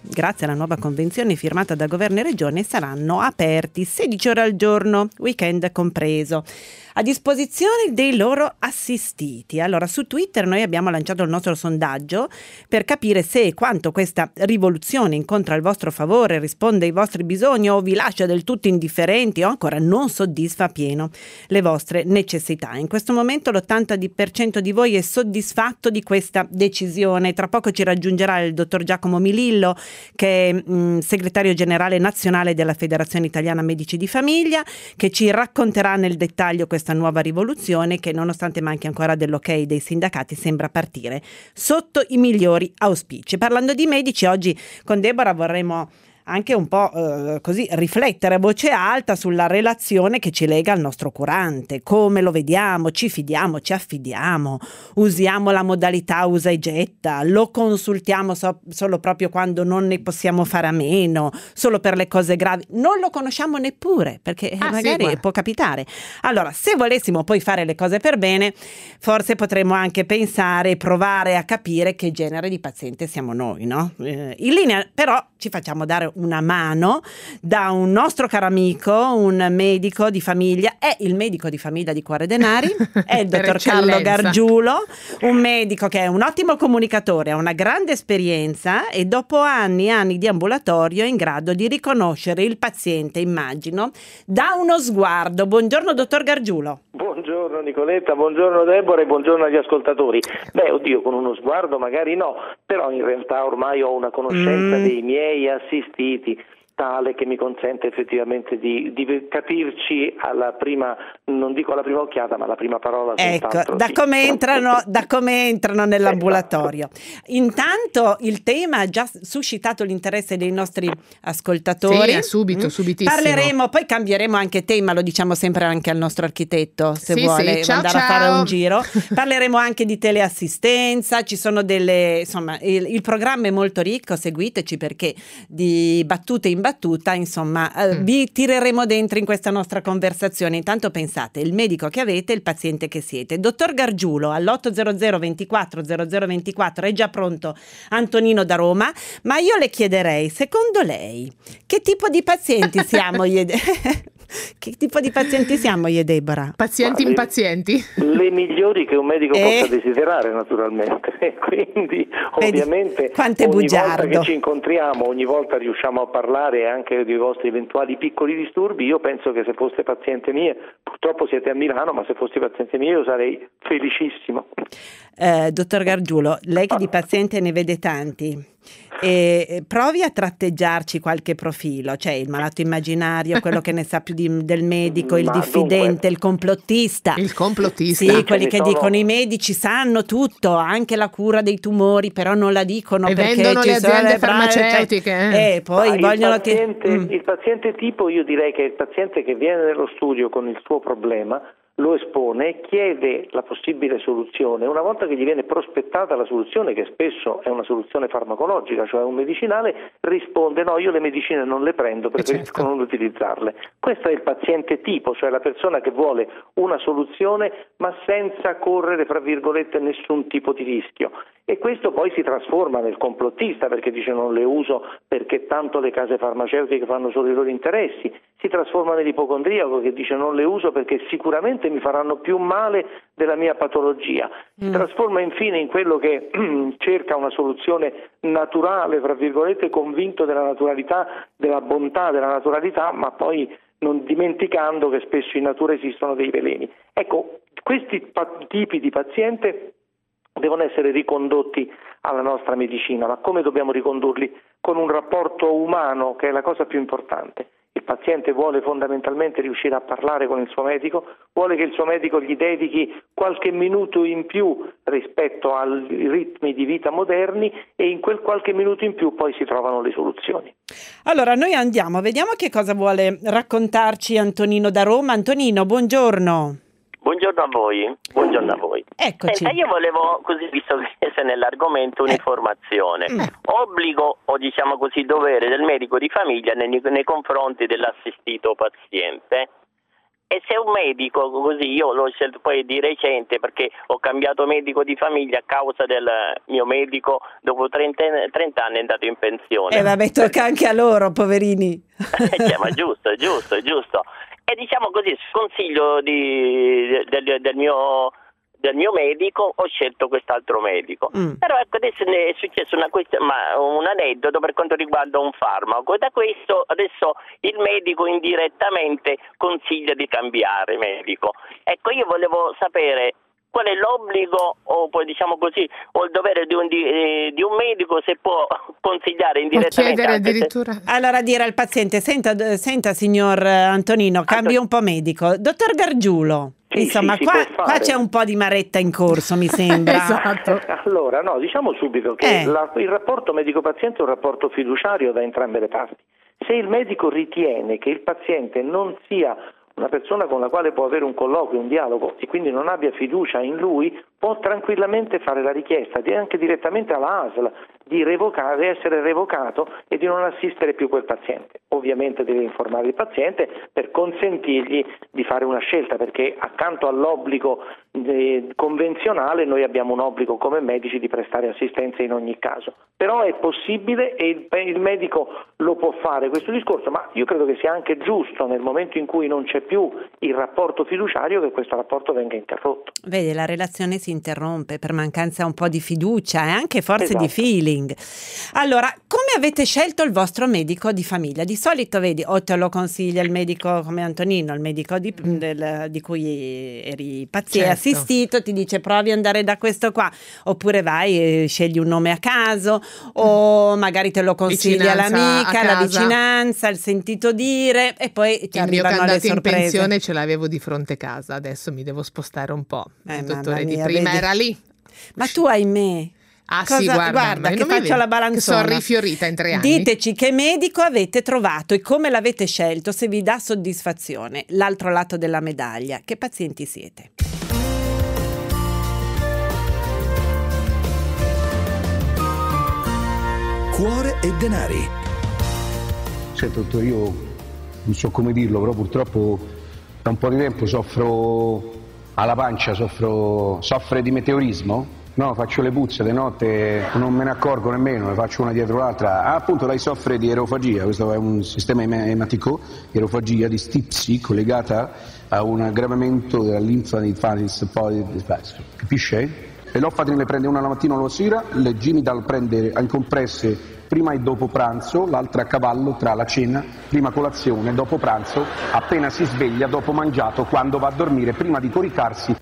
grazie alla nuova convenzione firmata da governo e regione, saranno aperti sedici ore al giorno, weekend compreso, a disposizione dei loro assistiti. Allora, su Twitter noi abbiamo lanciato il nostro sondaggio per capire se e quanto questa rivoluzione incontra il vostro favore, risponde ai vostri bisogni o vi lascia del tutto indifferenti o ancora non soddisfa appieno le vostre necessità. In questo momento l'ottanta per cento di voi è soddisfatto di questa decisione. Tra poco ci raggiungerà il dottor Giacomo Milillo, che è mh, segretario generale nazionale della Federazione Italiana Medici di Famiglia, che ci racconterà nel dettaglio questa nuova rivoluzione che, nonostante manchi ancora dell'ok dei sindacati, sembra partire sotto i migliori auspici. Parlando di medici, oggi con Deborah vorremmo anche un po' eh, così riflettere a voce alta sulla relazione che ci lega al nostro curante, come lo vediamo, ci fidiamo, ci affidiamo, usiamo la modalità usa e getta, lo consultiamo so- solo proprio quando non ne possiamo fare a meno, solo per le cose gravi, non lo conosciamo neppure, perché ah, magari sì, può capitare. Allora, se volessimo poi fare le cose per bene, forse potremmo anche pensare e provare a capire che genere di paziente siamo noi, no? Eh, in linea però ci facciamo dare una mano da un nostro caro amico, un medico di famiglia, è il medico di famiglia di Cuore Denari, è il dottor Carlo Gargiulo, un medico che è un ottimo comunicatore, ha una grande esperienza e dopo anni e anni di ambulatorio è in grado di riconoscere il paziente, immagino, da uno sguardo. Buongiorno dottor Gargiulo. Buongiorno Nicoletta, buongiorno Deborah e buongiorno agli ascoltatori. Beh, oddio, con uno sguardo magari no, però in realtà ormai ho una conoscenza mm. dei miei assistiti tale che mi consente effettivamente di, di capirci alla prima, non dico alla prima occhiata, ma alla prima parola. Ecco, da come entrano, da come entrano nell'ambulatorio. Intanto il tema ha già suscitato l'interesse dei nostri ascoltatori. Sì, subito, subitissimo. Parleremo, poi cambieremo anche tema, lo diciamo sempre anche al nostro architetto, se sì, vuole sì. Ciao, andare ciao. a fare un giro. Parleremo anche di teleassistenza, ci sono delle, insomma, il, il programma è molto ricco, seguiteci perché di battute in battuta, insomma, eh, mm. vi tireremo dentro in questa nostra conversazione. Intanto pensate, il medico che avete e il paziente che siete. Dottor Gargiulo, all'otto zero zero ventiquattro zero zero ventiquattro è già pronto Antonino da Roma, ma io le chiederei, secondo lei, che tipo di pazienti siamo io? Che tipo di pazienti siamo io e Deborah? Pazienti le, impazienti. Le migliori che un medico eh? possa desiderare, naturalmente. Quindi, Vedi, ovviamente, quante ogni bugiardo. volta che ci incontriamo, ogni volta riusciamo a parlare anche dei vostri eventuali piccoli disturbi. Io penso che se foste paziente mia, purtroppo siete a Milano, ma se fossi paziente mia io sarei felicissimo. Eh, dottor Gargiulo, lei che di paziente ne vede tanti, e provi a tratteggiarci qualche profilo, cioè il malato immaginario, quello che ne sa più di, del medico, il Ma diffidente, dunque, il complottista. Il complottista. Sì, quelli che sono... dicono i medici sanno tutto, anche la cura dei tumori, però non la dicono e perché vendono ci le aziende sono farmaceutiche. Cioè, eh, poi ah, vogliono il paziente, che... Mm. Il paziente tipo, io direi che il paziente che viene nello studio con il suo problema lo espone e chiede la possibile soluzione. Una volta che gli viene prospettata la soluzione, che spesso è una soluzione farmacologica, cioè un medicinale, risponde no, io le medicine non le prendo, preferisco certo. non utilizzarle. Questo è il paziente tipo, cioè la persona che vuole una soluzione ma senza correre, fra virgolette, nessun tipo di rischio. E questo poi si trasforma nel complottista, perché dice non le uso perché tanto le case farmaceutiche fanno solo i loro interessi. Si trasforma nell'ipocondriaco che dice non le uso perché sicuramente mi faranno più male della mia patologia. Si mm. trasforma infine in quello che cerca una soluzione naturale, fra virgolette, convinto della naturalità, della bontà della naturalità, ma poi non dimenticando che spesso in natura esistono dei veleni. Ecco, questi pa- tipi di paziente devono essere ricondotti alla nostra medicina, ma come dobbiamo ricondurli? Con un rapporto umano, che è la cosa più importante. Il paziente vuole fondamentalmente riuscire a parlare con il suo medico, vuole che il suo medico gli dedichi qualche minuto in più rispetto ai ritmi di vita moderni e in quel qualche minuto in più poi si trovano le soluzioni. Allora noi andiamo, vediamo che cosa vuole raccontarci Antonino da Roma. Antonino, buongiorno. Buongiorno a voi, buongiorno a voi. Eccoci. Eh, io volevo, così, visto che sei nell'argomento, un'informazione. Mm. Obbligo, o diciamo così dovere del medico di famiglia nei, nei confronti dell'assistito paziente E se un medico, così io l'ho scelto poi di recente perché ho cambiato medico di famiglia a causa del mio medico, dopo trenta, trenta anni è andato in pensione. E eh vabbè, tocca anche a loro, poverini. Cioè, ma giusto, giusto, giusto. E diciamo così, consiglio di, del, del mio... del mio medico ho scelto quest'altro medico. Mm. Però ecco, adesso ne è successo una quest- ma un aneddoto per quanto riguarda un farmaco. Da questo adesso il medico indirettamente consiglia di cambiare medico. Ecco, io volevo sapere qual è l'obbligo o poi diciamo così o il dovere di un, di, eh, di un medico, se può consigliare indirettamente. Chiedere addirittura. Se... Allora dire al paziente: senta, senta signor Antonino, cambi un po' medico. Dottor Gargiulo. Sì, Insomma, sì, qua, qua c'è un po' di maretta in corso, mi sembra. Esatto. Allora, no, diciamo subito che Eh. la, il rapporto medico-paziente è un rapporto fiduciario da entrambe le parti. Se il medico ritiene che il paziente non sia una persona con la quale può avere un colloquio, un dialogo e quindi non abbia fiducia in lui, può tranquillamente fare la richiesta di, anche direttamente alla A S L di revocare, essere revocato e di non assistere più quel paziente. Ovviamente deve informare il paziente per consentirgli di fare una scelta, perché accanto all'obbligo eh, convenzionale noi abbiamo un obbligo come medici di prestare assistenza in ogni caso. Però è possibile e il, il medico lo può fare questo discorso, ma io credo che sia anche giusto nel momento in cui non c'è più il rapporto fiduciario che questo rapporto venga interrotto. Vedi, la relazione si interrompe per mancanza un po' di fiducia e anche forse Esatto. di feeling. Allora, come avete scelto il vostro medico di famiglia? Di solito, vedi, o te lo consiglia il medico come Antonino, il medico di, del, di cui eri paziente, Certo. assistito, ti dice provi ad andare da questo qua, oppure vai e scegli un nome a caso, o magari te lo consiglia Vicinanza l'amica, a la casa. vicinanza, il sentito dire, e poi ti Il mio arrivano le candidato in sorprese. pensione ce l'avevo di fronte casa, adesso mi devo spostare un po'. Eh, Il dottore mamma di mia, prima vedi. era lì. Ma tu, ahimè. Ah Cosa- sì, guarda, guarda ma che non mi faccio vedi? la balanzona. Che sono rifiorita in tre anni. Diteci che medico avete trovato e come l'avete scelto, se vi dà soddisfazione. L'altro lato della medaglia, che pazienti siete? Cuore e denari. Senta, dottore, io non so come dirlo, però purtroppo da un po' di tempo soffro alla pancia, soffro soffre di meteorismo. No, faccio le puzze di notte, non me ne accorgo nemmeno, ne faccio una dietro l'altra. Ah, appunto, lei soffre di erofagia, questo è un sistema ematico, erofagia di stipsi collegata a un aggravamento della linfa infanis, poi capisce? E l'Offatrin le prende una la mattina e una la sera, le Gimital prende in compresse prima e dopo pranzo, l'altra a cavallo tra la cena, prima colazione, dopo pranzo, appena si sveglia, dopo mangiato, quando va a dormire, prima di coricarsi.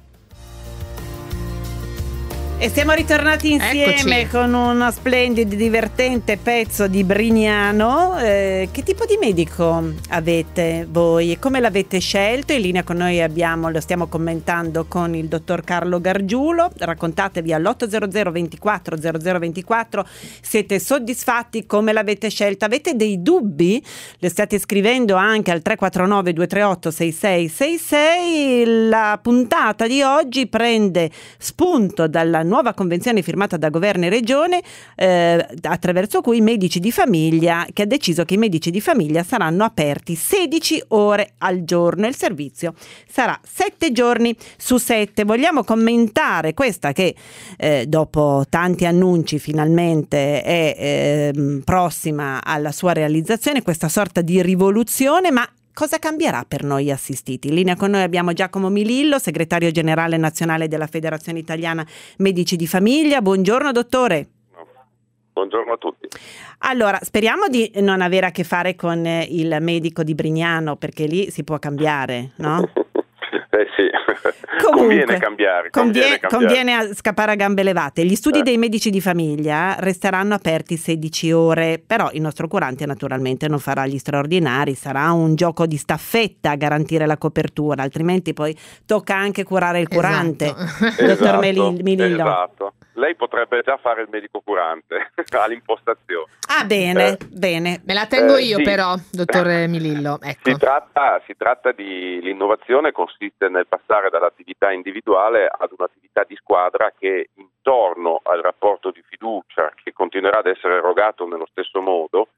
E siamo ritornati insieme Eccoci. con uno splendido, divertente pezzo di Brignano. Eh, che tipo di medico avete voi e come l'avete scelto? In linea con noi abbiamo, lo stiamo commentando con il dottor Carlo Gargiulo. Raccontatevi all'otto hundred ventiquattro zero zero ventiquattro. Siete soddisfatti? Come l'avete scelta? Avete dei dubbi? Le state scrivendo anche al tre quattro nove due tre otto sei sei sei sei. La puntata di oggi prende spunto dalla nuova convenzione firmata da governo e regione, eh, attraverso cui i medici di famiglia, che ha deciso che i medici di famiglia saranno aperti sedici ore al giorno e il servizio sarà sette giorni su sette. Vogliamo commentare questa che eh, dopo tanti annunci finalmente è eh, prossima alla sua realizzazione, questa sorta di rivoluzione, ma cosa cambierà per noi assistiti? In linea con noi abbiamo Giacomo Milillo, segretario generale nazionale della Federazione Italiana Medici di Famiglia. Buongiorno dottore. Buongiorno a tutti. Allora, speriamo di non avere a che fare con il medico di Brignano, perché lì si può cambiare, no? Eh sì, Comunque, conviene cambiare. Conviene, Conviene, cambiare. conviene a scappare a gambe levate. Gli studi Eh. dei medici di famiglia resteranno aperti sedici ore, però il nostro curante naturalmente non farà gli straordinari, sarà un gioco di staffetta a garantire la copertura, altrimenti poi tocca anche curare il curante. Esatto. Dottor Esatto, Meli- Milillo. Esatto. Lei potrebbe già fare il medico curante all'impostazione. Ah, bene, Eh. bene. Me la tengo Eh, io sì. però, dottore Milillo. Ecco. Si tratta, si tratta di l'innovazione consiste nel passare dall'attività individuale ad un'attività di squadra che intorno al rapporto di fiducia che continuerà ad essere erogato nello stesso modo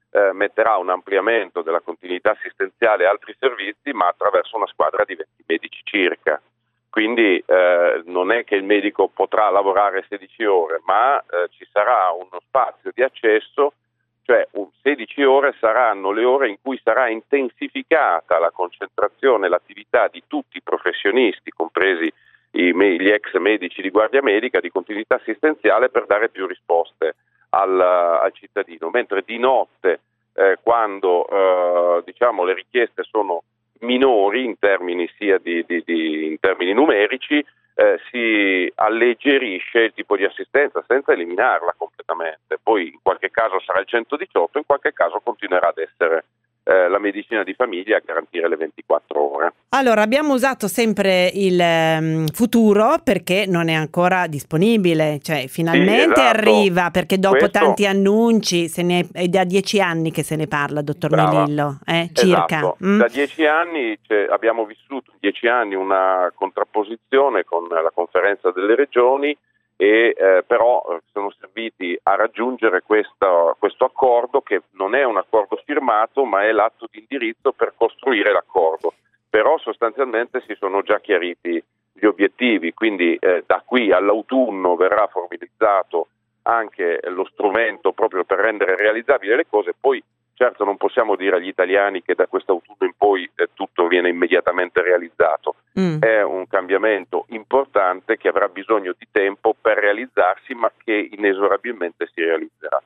eh, metterà un ampliamento della continuità assistenziale e altri servizi, ma attraverso una squadra di venti medici circa. Quindi eh, non è che il medico potrà lavorare sedici ore, ma eh, ci sarà uno spazio di accesso, cioè un sedici ore saranno le ore in cui sarà intensificata la concentrazione e l'attività di tutti i professionisti, compresi i, gli ex medici di guardia medica, di continuità assistenziale, per dare più risposte al, al cittadino, mentre di notte, eh, quando eh, diciamo le richieste sono minori in termini sia di, di, di in termini numerici, eh, si alleggerisce il tipo di assistenza senza eliminarla completamente. Poi in qualche caso sarà il centodiciotto, in qualche caso continuerà ad essere eh, la medicina di famiglia a garantire le ventiquattro ore. Allora, abbiamo usato sempre il um, futuro perché non è ancora disponibile, cioè finalmente sì, esatto. arriva, perché dopo Questo... tanti annunci, se ne è, è da dieci anni che se ne parla, dottor Brava. Melillo, eh? circa. Esatto. Mm? Da dieci anni cioè, abbiamo vissuto dieci anni una contrapposizione con la conferenza delle regioni, e eh, però sono serviti a raggiungere questo, questo accordo, che non è un accordo firmato ma è l'atto di indirizzo per costruire l'accordo. Però sostanzialmente si sono già chiariti gli obiettivi, quindi eh, da qui all'autunno verrà formalizzato anche lo strumento proprio per rendere realizzabili le cose. Poi certo non possiamo dire agli italiani che da quest'autunno in poi eh, tutto viene immediatamente realizzato. Mm. È un cambiamento importante che avrà bisogno di tempo per realizzarsi, ma che inesorabilmente si realizzerà.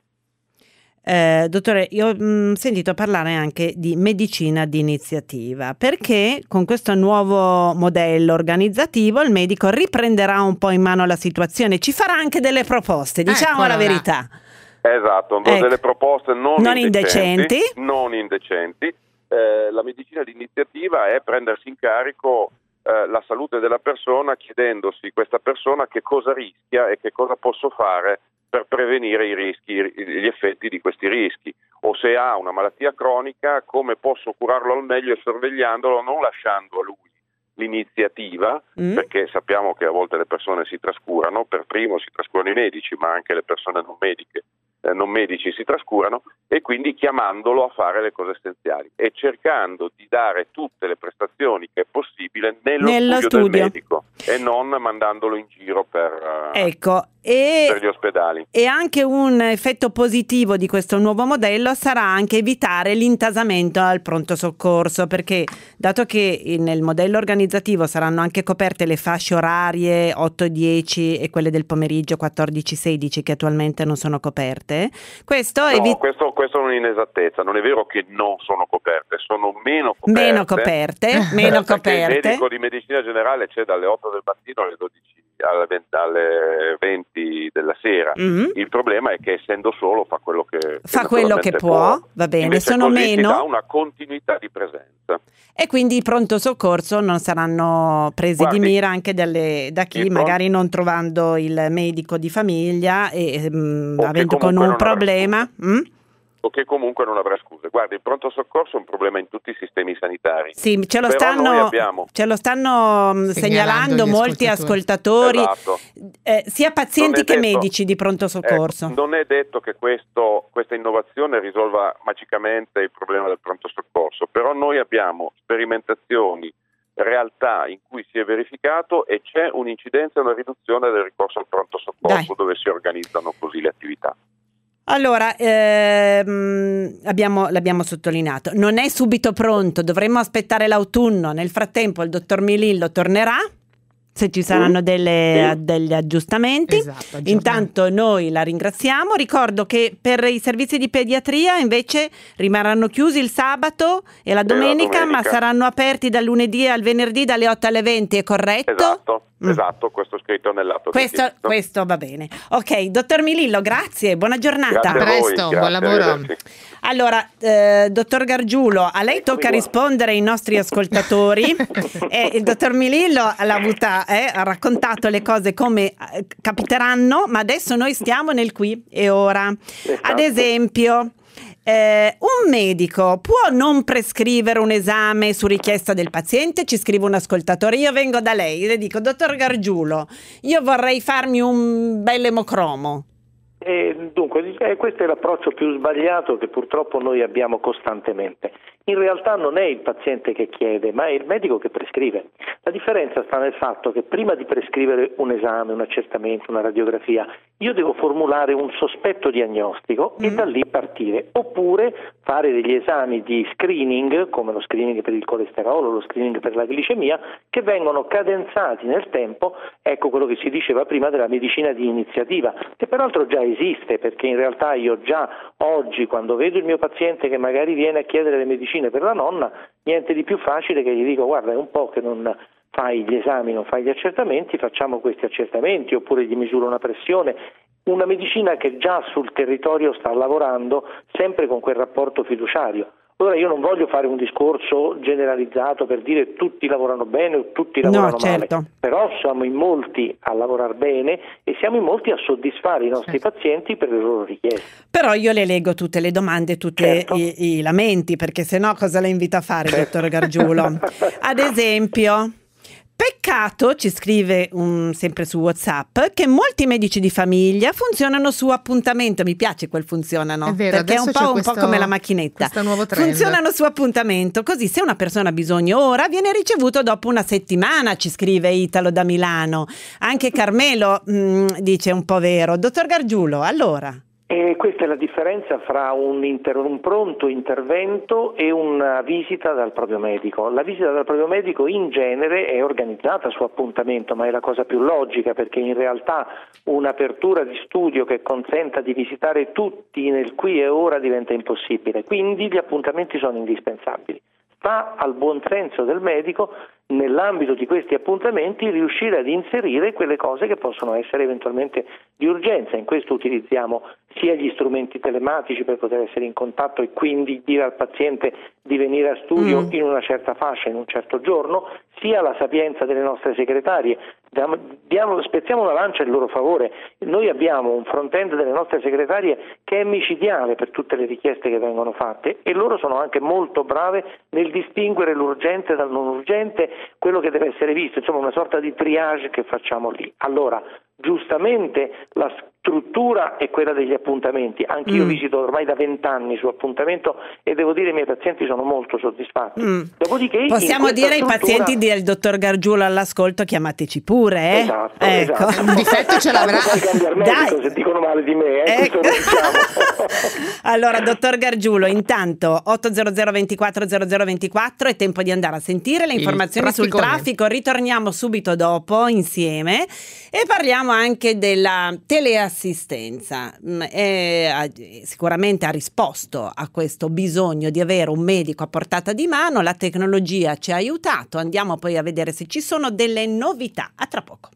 Eh, dottore, io ho sentito parlare anche di medicina di iniziativa, perché con questo nuovo modello organizzativo il medico riprenderà un po' in mano la situazione, ci farà anche delle proposte, diciamo Eccola la verità. Esatto, Ecco. delle proposte non, Non indecenti, indecenti. non indecenti. Eh, la medicina di iniziativa è prendersi in carico eh, la salute della persona, chiedendosi questa persona che cosa rischia e che cosa posso fare per prevenire i rischi, gli effetti di questi rischi, o se ha una malattia cronica come posso curarlo al meglio e sorvegliandolo, non lasciando a lui l'iniziativa, mm. perché sappiamo che a volte le persone si trascurano, per primo si trascurano i medici, ma anche le persone non mediche, eh, non medici si trascurano, e quindi chiamandolo a fare le cose essenziali e cercando di dare tutte le prestazioni che è possibile nello, Nello studio, studio del medico e non mandandolo in giro per, uh, ecco, e, per gli ospedali. E anche un effetto positivo di questo nuovo modello sarà anche evitare l'intasamento al pronto soccorso, perché dato che nel modello organizzativo saranno anche coperte le fasce orarie otto dieci e quelle del pomeriggio quattordici sedici che attualmente non sono coperte, questo no, evita questo, questo è un'inesattezza, non è vero che non sono coperte, sono meno coperte. Meno coperte, meno coperte. Il medico di medicina generale c'è dalle otto del mattino alle dodici, alle venti, alle venti della sera. Mm-hmm. Il problema è che essendo solo fa quello che fa che quello che può, può, va bene, invece sono così meno. Si dà una continuità di presenza. E quindi i pronto soccorso non saranno presi Guardi, di mira anche dalle, da chi magari non trovando il medico di famiglia e mh, avendo con un problema. O che comunque non avrà scuse. Guardi, il pronto soccorso è un problema in tutti i sistemi sanitari. Sì, ce lo Però stanno, abbiamo... ce lo stanno segnalando, segnalando molti ascoltatori, esatto. eh, sia pazienti che detto, medici di pronto soccorso. Ecco, non è detto che questo, questa innovazione risolva magicamente il problema del pronto soccorso, però noi abbiamo sperimentazioni, realtà in cui si è verificato e c'è un'incidenza e una riduzione del ricorso al pronto soccorso. Dai. Dove si organizzano così le attività. Allora, ehm, abbiamo, l'abbiamo sottolineato, non è subito pronto, dovremmo aspettare l'autunno, nel frattempo il dottor Melillo tornerà, se ci saranno delle, degli aggiustamenti. Esatto, intanto noi la ringraziamo, ricordo che per i servizi di pediatria invece rimarranno chiusi il sabato e la domenica, domenica. ma saranno aperti dal lunedì al venerdì dalle otto alle venti, è corretto? Esatto. Mm. Esatto, questo scritto nell'atto. Questo, questo va bene. Ok, dottor Melillo, grazie, buona giornata. Grazie a voi, presto, grazie, buon lavoro. Allora, eh, dottor Gargiulo, a lei tocca rispondere ai nostri ascoltatori. E il dottor Melillo l'ha avuta, eh, ha raccontato le cose come eh, capiteranno, ma adesso noi stiamo nel qui e ora. Esatto. Ad esempio, Eh, un medico può non prescrivere un esame su richiesta del paziente? Ci scrive un ascoltatore. Io vengo da lei, le dico: dottor Gargiulo, io vorrei farmi un bel emocromo. E dunque, eh, questo è l'approccio più sbagliato che purtroppo noi abbiamo costantemente. In realtà non è il paziente che chiede, ma è il medico che prescrive. La differenza sta nel fatto che prima di prescrivere un esame, un accertamento, una radiografia, io devo formulare un sospetto diagnostico e da lì partire, oppure fare degli esami di screening, come lo screening per il colesterolo, lo screening per la glicemia, che vengono cadenzati nel tempo, ecco quello che si diceva prima della medicina di iniziativa, che peraltro già esiste, perché in realtà io già oggi, quando vedo il mio paziente che magari viene a chiedere le medicine per la nonna, niente di più facile che gli dico: guarda, è un po' che non fai gli esami, non fai gli accertamenti, facciamo questi accertamenti, oppure gli misuro una pressione. Una medicina che già sul territorio sta lavorando sempre con quel rapporto fiduciario. Ora io non voglio fare un discorso generalizzato per dire tutti lavorano bene o tutti lavorano no, certo. male, però siamo in molti a lavorare bene e siamo in molti a soddisfare i nostri certo. pazienti per le loro richieste. Però io le leggo tutte le domande, tutti certo. i, i lamenti, perché sennò cosa la invito a fare, certo. dottor Gargiulo? Ad esempio... Peccato, ci scrive um, sempre su WhatsApp, che molti medici di famiglia funzionano su appuntamento. Mi piace quel funzionano, è vero, perché è un, po', questo, un po' come la macchinetta. Nuovo trend. Funzionano su appuntamento, così se una persona ha bisogno ora viene ricevuto dopo una settimana, ci scrive Italo da Milano. Anche Carmelo mh, dice un po' vero. Dottor Gargiulo, allora... E questa è la differenza fra un, inter- un pronto intervento e una visita dal proprio medico. La visita dal proprio medico in genere è organizzata su appuntamento, ma è la cosa più logica, perché in realtà un'apertura di studio che consenta di visitare tutti nel qui e ora diventa impossibile, quindi gli appuntamenti sono indispensabili. Sta al buon senso del medico, nell'ambito di questi appuntamenti, riuscire ad inserire quelle cose che possono essere eventualmente di urgenza. In questo utilizziamo sia gli strumenti telematici per poter essere in contatto e quindi dire al paziente di venire a studio mm. in una certa fascia, in un certo giorno, sia la sapienza delle nostre segretarie. Diamo, diamo, spezziamo una lancia in loro favore. Noi abbiamo un front-end delle nostre segretarie che è micidiale per tutte le richieste che vengono fatte, e loro sono anche molto brave nel distinguere l'urgente dal non urgente, quello che deve essere visto, insomma una sorta di triage che facciamo lì. Allora, giustamente la struttura è quella degli appuntamenti, anche io mm. visito ormai da vent'anni su appuntamento e devo dire i miei pazienti sono molto soddisfatti. Mm. Dopodiché possiamo dire ai struttura... pazienti del dottor Gargiulo all'ascolto: chiamateci pure, eh? Esatto, ecco. esatto. Un difetto ce l'avrà. Medico, se dicono male di me, eh, ecco. Allora, dottor Gargiulo, intanto otto zero zero ventiquattro zero zero ventiquattro è tempo di andare a sentire le informazioni sul traffico. Ritorniamo subito dopo insieme e parliamo anche della teleassistenza. E, sicuramente ha risposto a questo bisogno di avere un medico a portata di mano, la tecnologia ci ha aiutato. Andiamo poi a vedere se ci sono delle novità. A tra poco.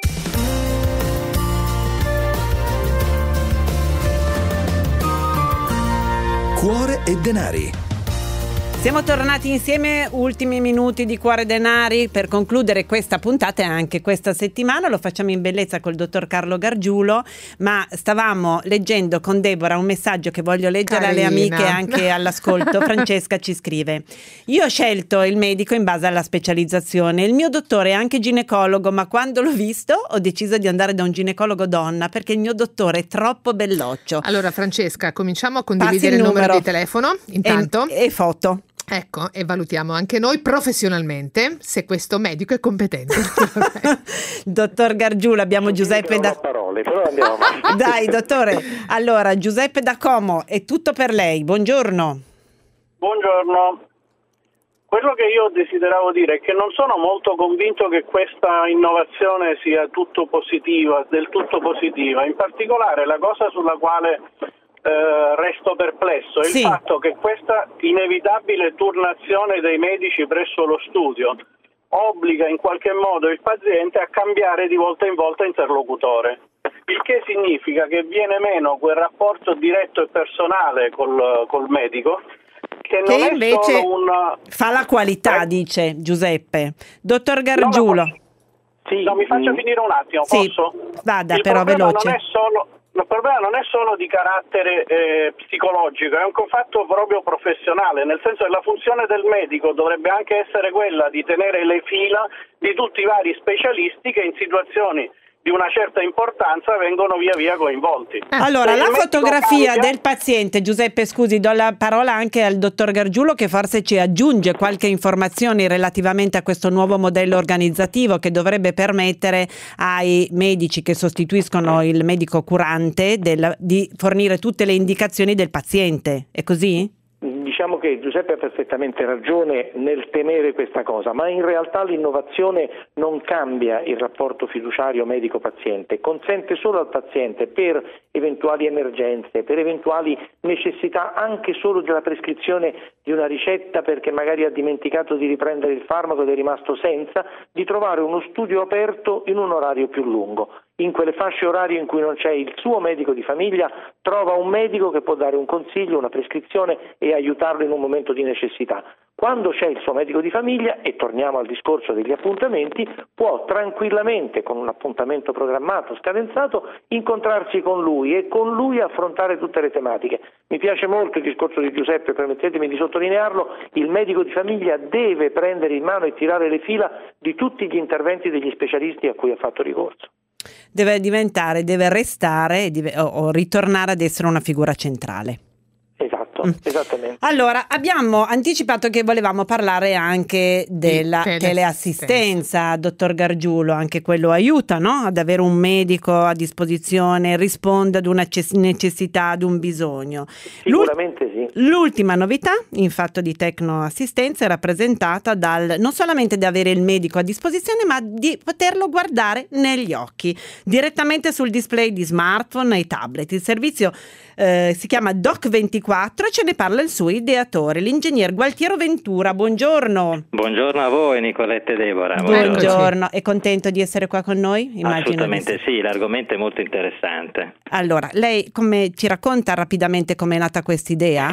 Cuore e denari. Siamo tornati insieme, ultimi minuti di Cuore Denari per concludere questa puntata e anche questa settimana. Lo facciamo in bellezza col dottor Carlo Gargiulo, ma stavamo leggendo con Deborah un messaggio che voglio leggere Carina. alle amiche anche all'ascolto. Francesca ci scrive: io ho scelto il medico in base alla specializzazione, il mio dottore è anche ginecologo, ma quando l'ho visto ho deciso di andare da un ginecologo donna perché il mio dottore è troppo belloccio. Allora Francesca, cominciamo a condividere il, il numero di telefono intanto e, e foto. Ecco, e valutiamo anche noi professionalmente se questo medico è competente. Dottor Gargiulo, abbiamo Giuseppe da... parole, però andiamo avanti. Dai, dottore. Allora, Giuseppe da Como, è tutto per lei. Buongiorno. Buongiorno. Quello che io desideravo dire è che non sono molto convinto che questa innovazione sia tutto positiva, del tutto positiva. In particolare la cosa sulla quale Eh, resto perplesso è sì. il fatto che questa inevitabile turnazione dei medici presso lo studio obbliga in qualche modo il paziente a cambiare di volta in volta interlocutore, il che significa che viene meno quel rapporto diretto e personale col, col medico che, non che invece è solo un... fa la qualità, eh? dice Giuseppe. Dottor Gargiulo. No, no, sì, no, mi faccia finire un attimo, sì. posso? Vada, il però veloce. Non è solo... Il problema non è solo di carattere eh, psicologico, è un fatto proprio professionale, nel senso che la funzione del medico dovrebbe anche essere quella di tenere le fila di tutti i vari specialisti che in situazioni di una certa importanza vengono via via coinvolti. Allora, Se la il medico fotografia cambia- del paziente, Giuseppe, scusi, do la parola anche al dottor Gargiulo, che forse ci aggiunge qualche informazione relativamente a questo nuovo modello organizzativo che dovrebbe permettere ai medici che sostituiscono il medico curante del- di fornire tutte le indicazioni del paziente. È così? Diciamo che Giuseppe ha perfettamente ragione nel temere questa cosa, ma in realtà l'innovazione non cambia il rapporto fiduciario medico-paziente, consente solo al paziente per eventuali emergenze, per eventuali necessità anche solo della prescrizione di una ricetta perché magari ha dimenticato di riprendere il farmaco ed è rimasto senza, di trovare uno studio aperto in un orario più lungo. In quelle fasce orarie in cui non c'è il suo medico di famiglia, trova un medico che può dare un consiglio, una prescrizione e aiutarlo in un momento di necessità. Quando c'è il suo medico di famiglia, e torniamo al discorso degli appuntamenti, può tranquillamente, con un appuntamento programmato, scadenzato, incontrarsi con lui e con lui affrontare tutte le tematiche. Mi piace molto il discorso di Giuseppe, permettetemi di sottolinearlo, il medico di famiglia deve prendere in mano e tirare le fila di tutti gli interventi degli specialisti a cui ha fatto ricorso. Deve diventare, deve restare dive- o, o ritornare ad essere una figura centrale. Esatto, esattamente. Allora, abbiamo anticipato che volevamo parlare anche della Di teleassistenza, dottor Gargiulo, anche quello aiuta, no? Ad avere un medico a disposizione, risponde ad una ces- necessità, ad un bisogno. Sicuramente sì. L'ultima novità in fatto di tecnoassistenza è rappresentata dal non solamente di avere il medico a disposizione, ma di poterlo guardare negli occhi, direttamente sul display di smartphone e tablet. Il servizio eh, si chiama Doc ventiquattro e ce ne parla il suo ideatore, l'ingegner Gualtiero Ventura. Buongiorno. Buongiorno a voi, Nicoletta e Deborah. Buongiorno, è contento di essere qua con noi? Immagino Assolutamente di sì. sì, l'argomento è molto interessante. Allora, lei come ci racconta rapidamente come è nata questa idea?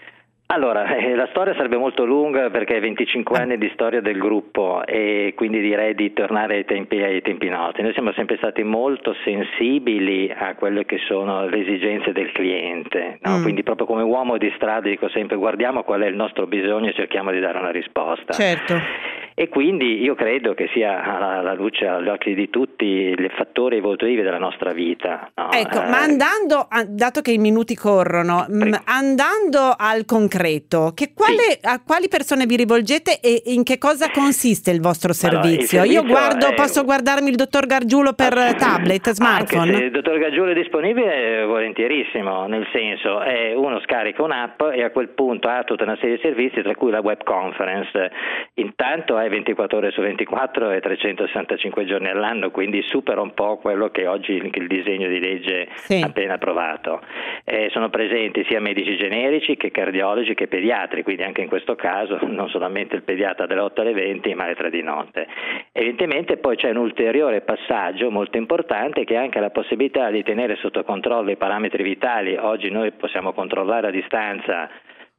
Allora, eh, la storia sarebbe molto lunga perché è venticinque anni di storia del gruppo e quindi direi di tornare ai tempi, ai tempi nostri. Noi siamo sempre stati molto sensibili a quelle che sono le esigenze del cliente, no? Mm. Quindi proprio come uomo di strada dico sempre guardiamo qual è il nostro bisogno e cerchiamo di dare una risposta. Certo. E quindi io credo che sia alla luce, agli occhi di tutti, i fattori evolutivi della nostra vita. No? Ecco, eh, ma andando, dato che i minuti corrono, mh, andando al concreto, che quale, sì. a quali persone vi rivolgete e in che cosa consiste il vostro servizio? Allora, il servizio io guardo, è... posso guardarmi il dottor Gargiulo per ah, tablet, smartphone? Anche se il dottor Gargiulo è disponibile, volentierissimo, nel senso è uno scarica un'app e a quel punto ha tutta una serie di servizi, tra cui la web conference. Intanto è ventiquattro ore su ventiquattro e trecentosessantacinque giorni all'anno, quindi supera un po' quello che oggi il disegno di legge sì. ha appena approvato. Eh, sono presenti sia medici generici che cardiologi che pediatri, quindi anche in questo caso non solamente il pediatra dalle otto alle venti ma alle tre di notte. Evidentemente poi c'è un ulteriore passaggio molto importante che è anche la possibilità di tenere sotto controllo i parametri vitali. Oggi noi possiamo controllare a distanza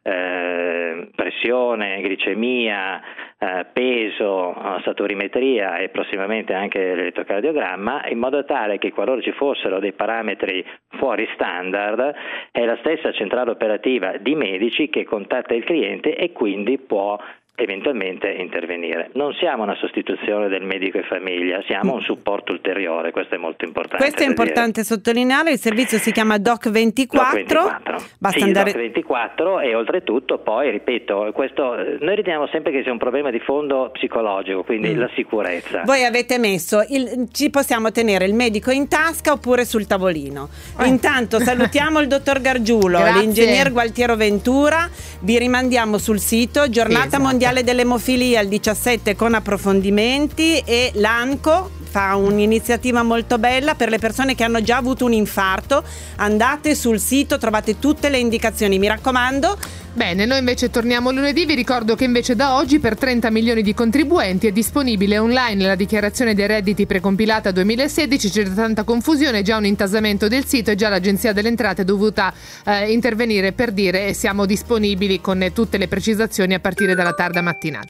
Eh, pressione, glicemia, eh, peso, saturimetria e prossimamente anche l'elettrocardiogramma, in modo tale che qualora ci fossero dei parametri fuori standard è la stessa centrale operativa di medici che contatta il cliente e quindi può eventualmente intervenire. Non siamo una sostituzione del medico e famiglia, siamo un supporto ulteriore, questo è molto importante. Questo è importante dire. sottolineare, il servizio si chiama Doc ventiquattro. Doc ventiquattro. Basta sì, andare... Doc ventiquattro e oltretutto poi, ripeto, questo noi riteniamo sempre che sia un problema di fondo psicologico, quindi mm. la sicurezza. Voi avete messo, il, ci possiamo tenere il medico in tasca oppure sul tavolino. Eh. Intanto salutiamo il dottor Gargiulo, l'ingegner Gualtiero Ventura, vi rimandiamo sul sito Giornata esatto. Mondiale dell'emofilia il diciassette con approfondimenti e l'ANCO fa un'iniziativa molto bella per le persone che hanno già avuto un infarto. Andate sul sito, trovate tutte le indicazioni, mi raccomando. Bene, noi invece torniamo lunedì. Vi ricordo che invece da oggi per trenta milioni di contribuenti è disponibile online la dichiarazione dei redditi precompilata duemilasedici. C'è tanta confusione, già un intasamento del sito e già l'Agenzia delle Entrate è dovuta eh, intervenire per dire siamo disponibili con tutte le precisazioni a partire dalla tarda mattinata.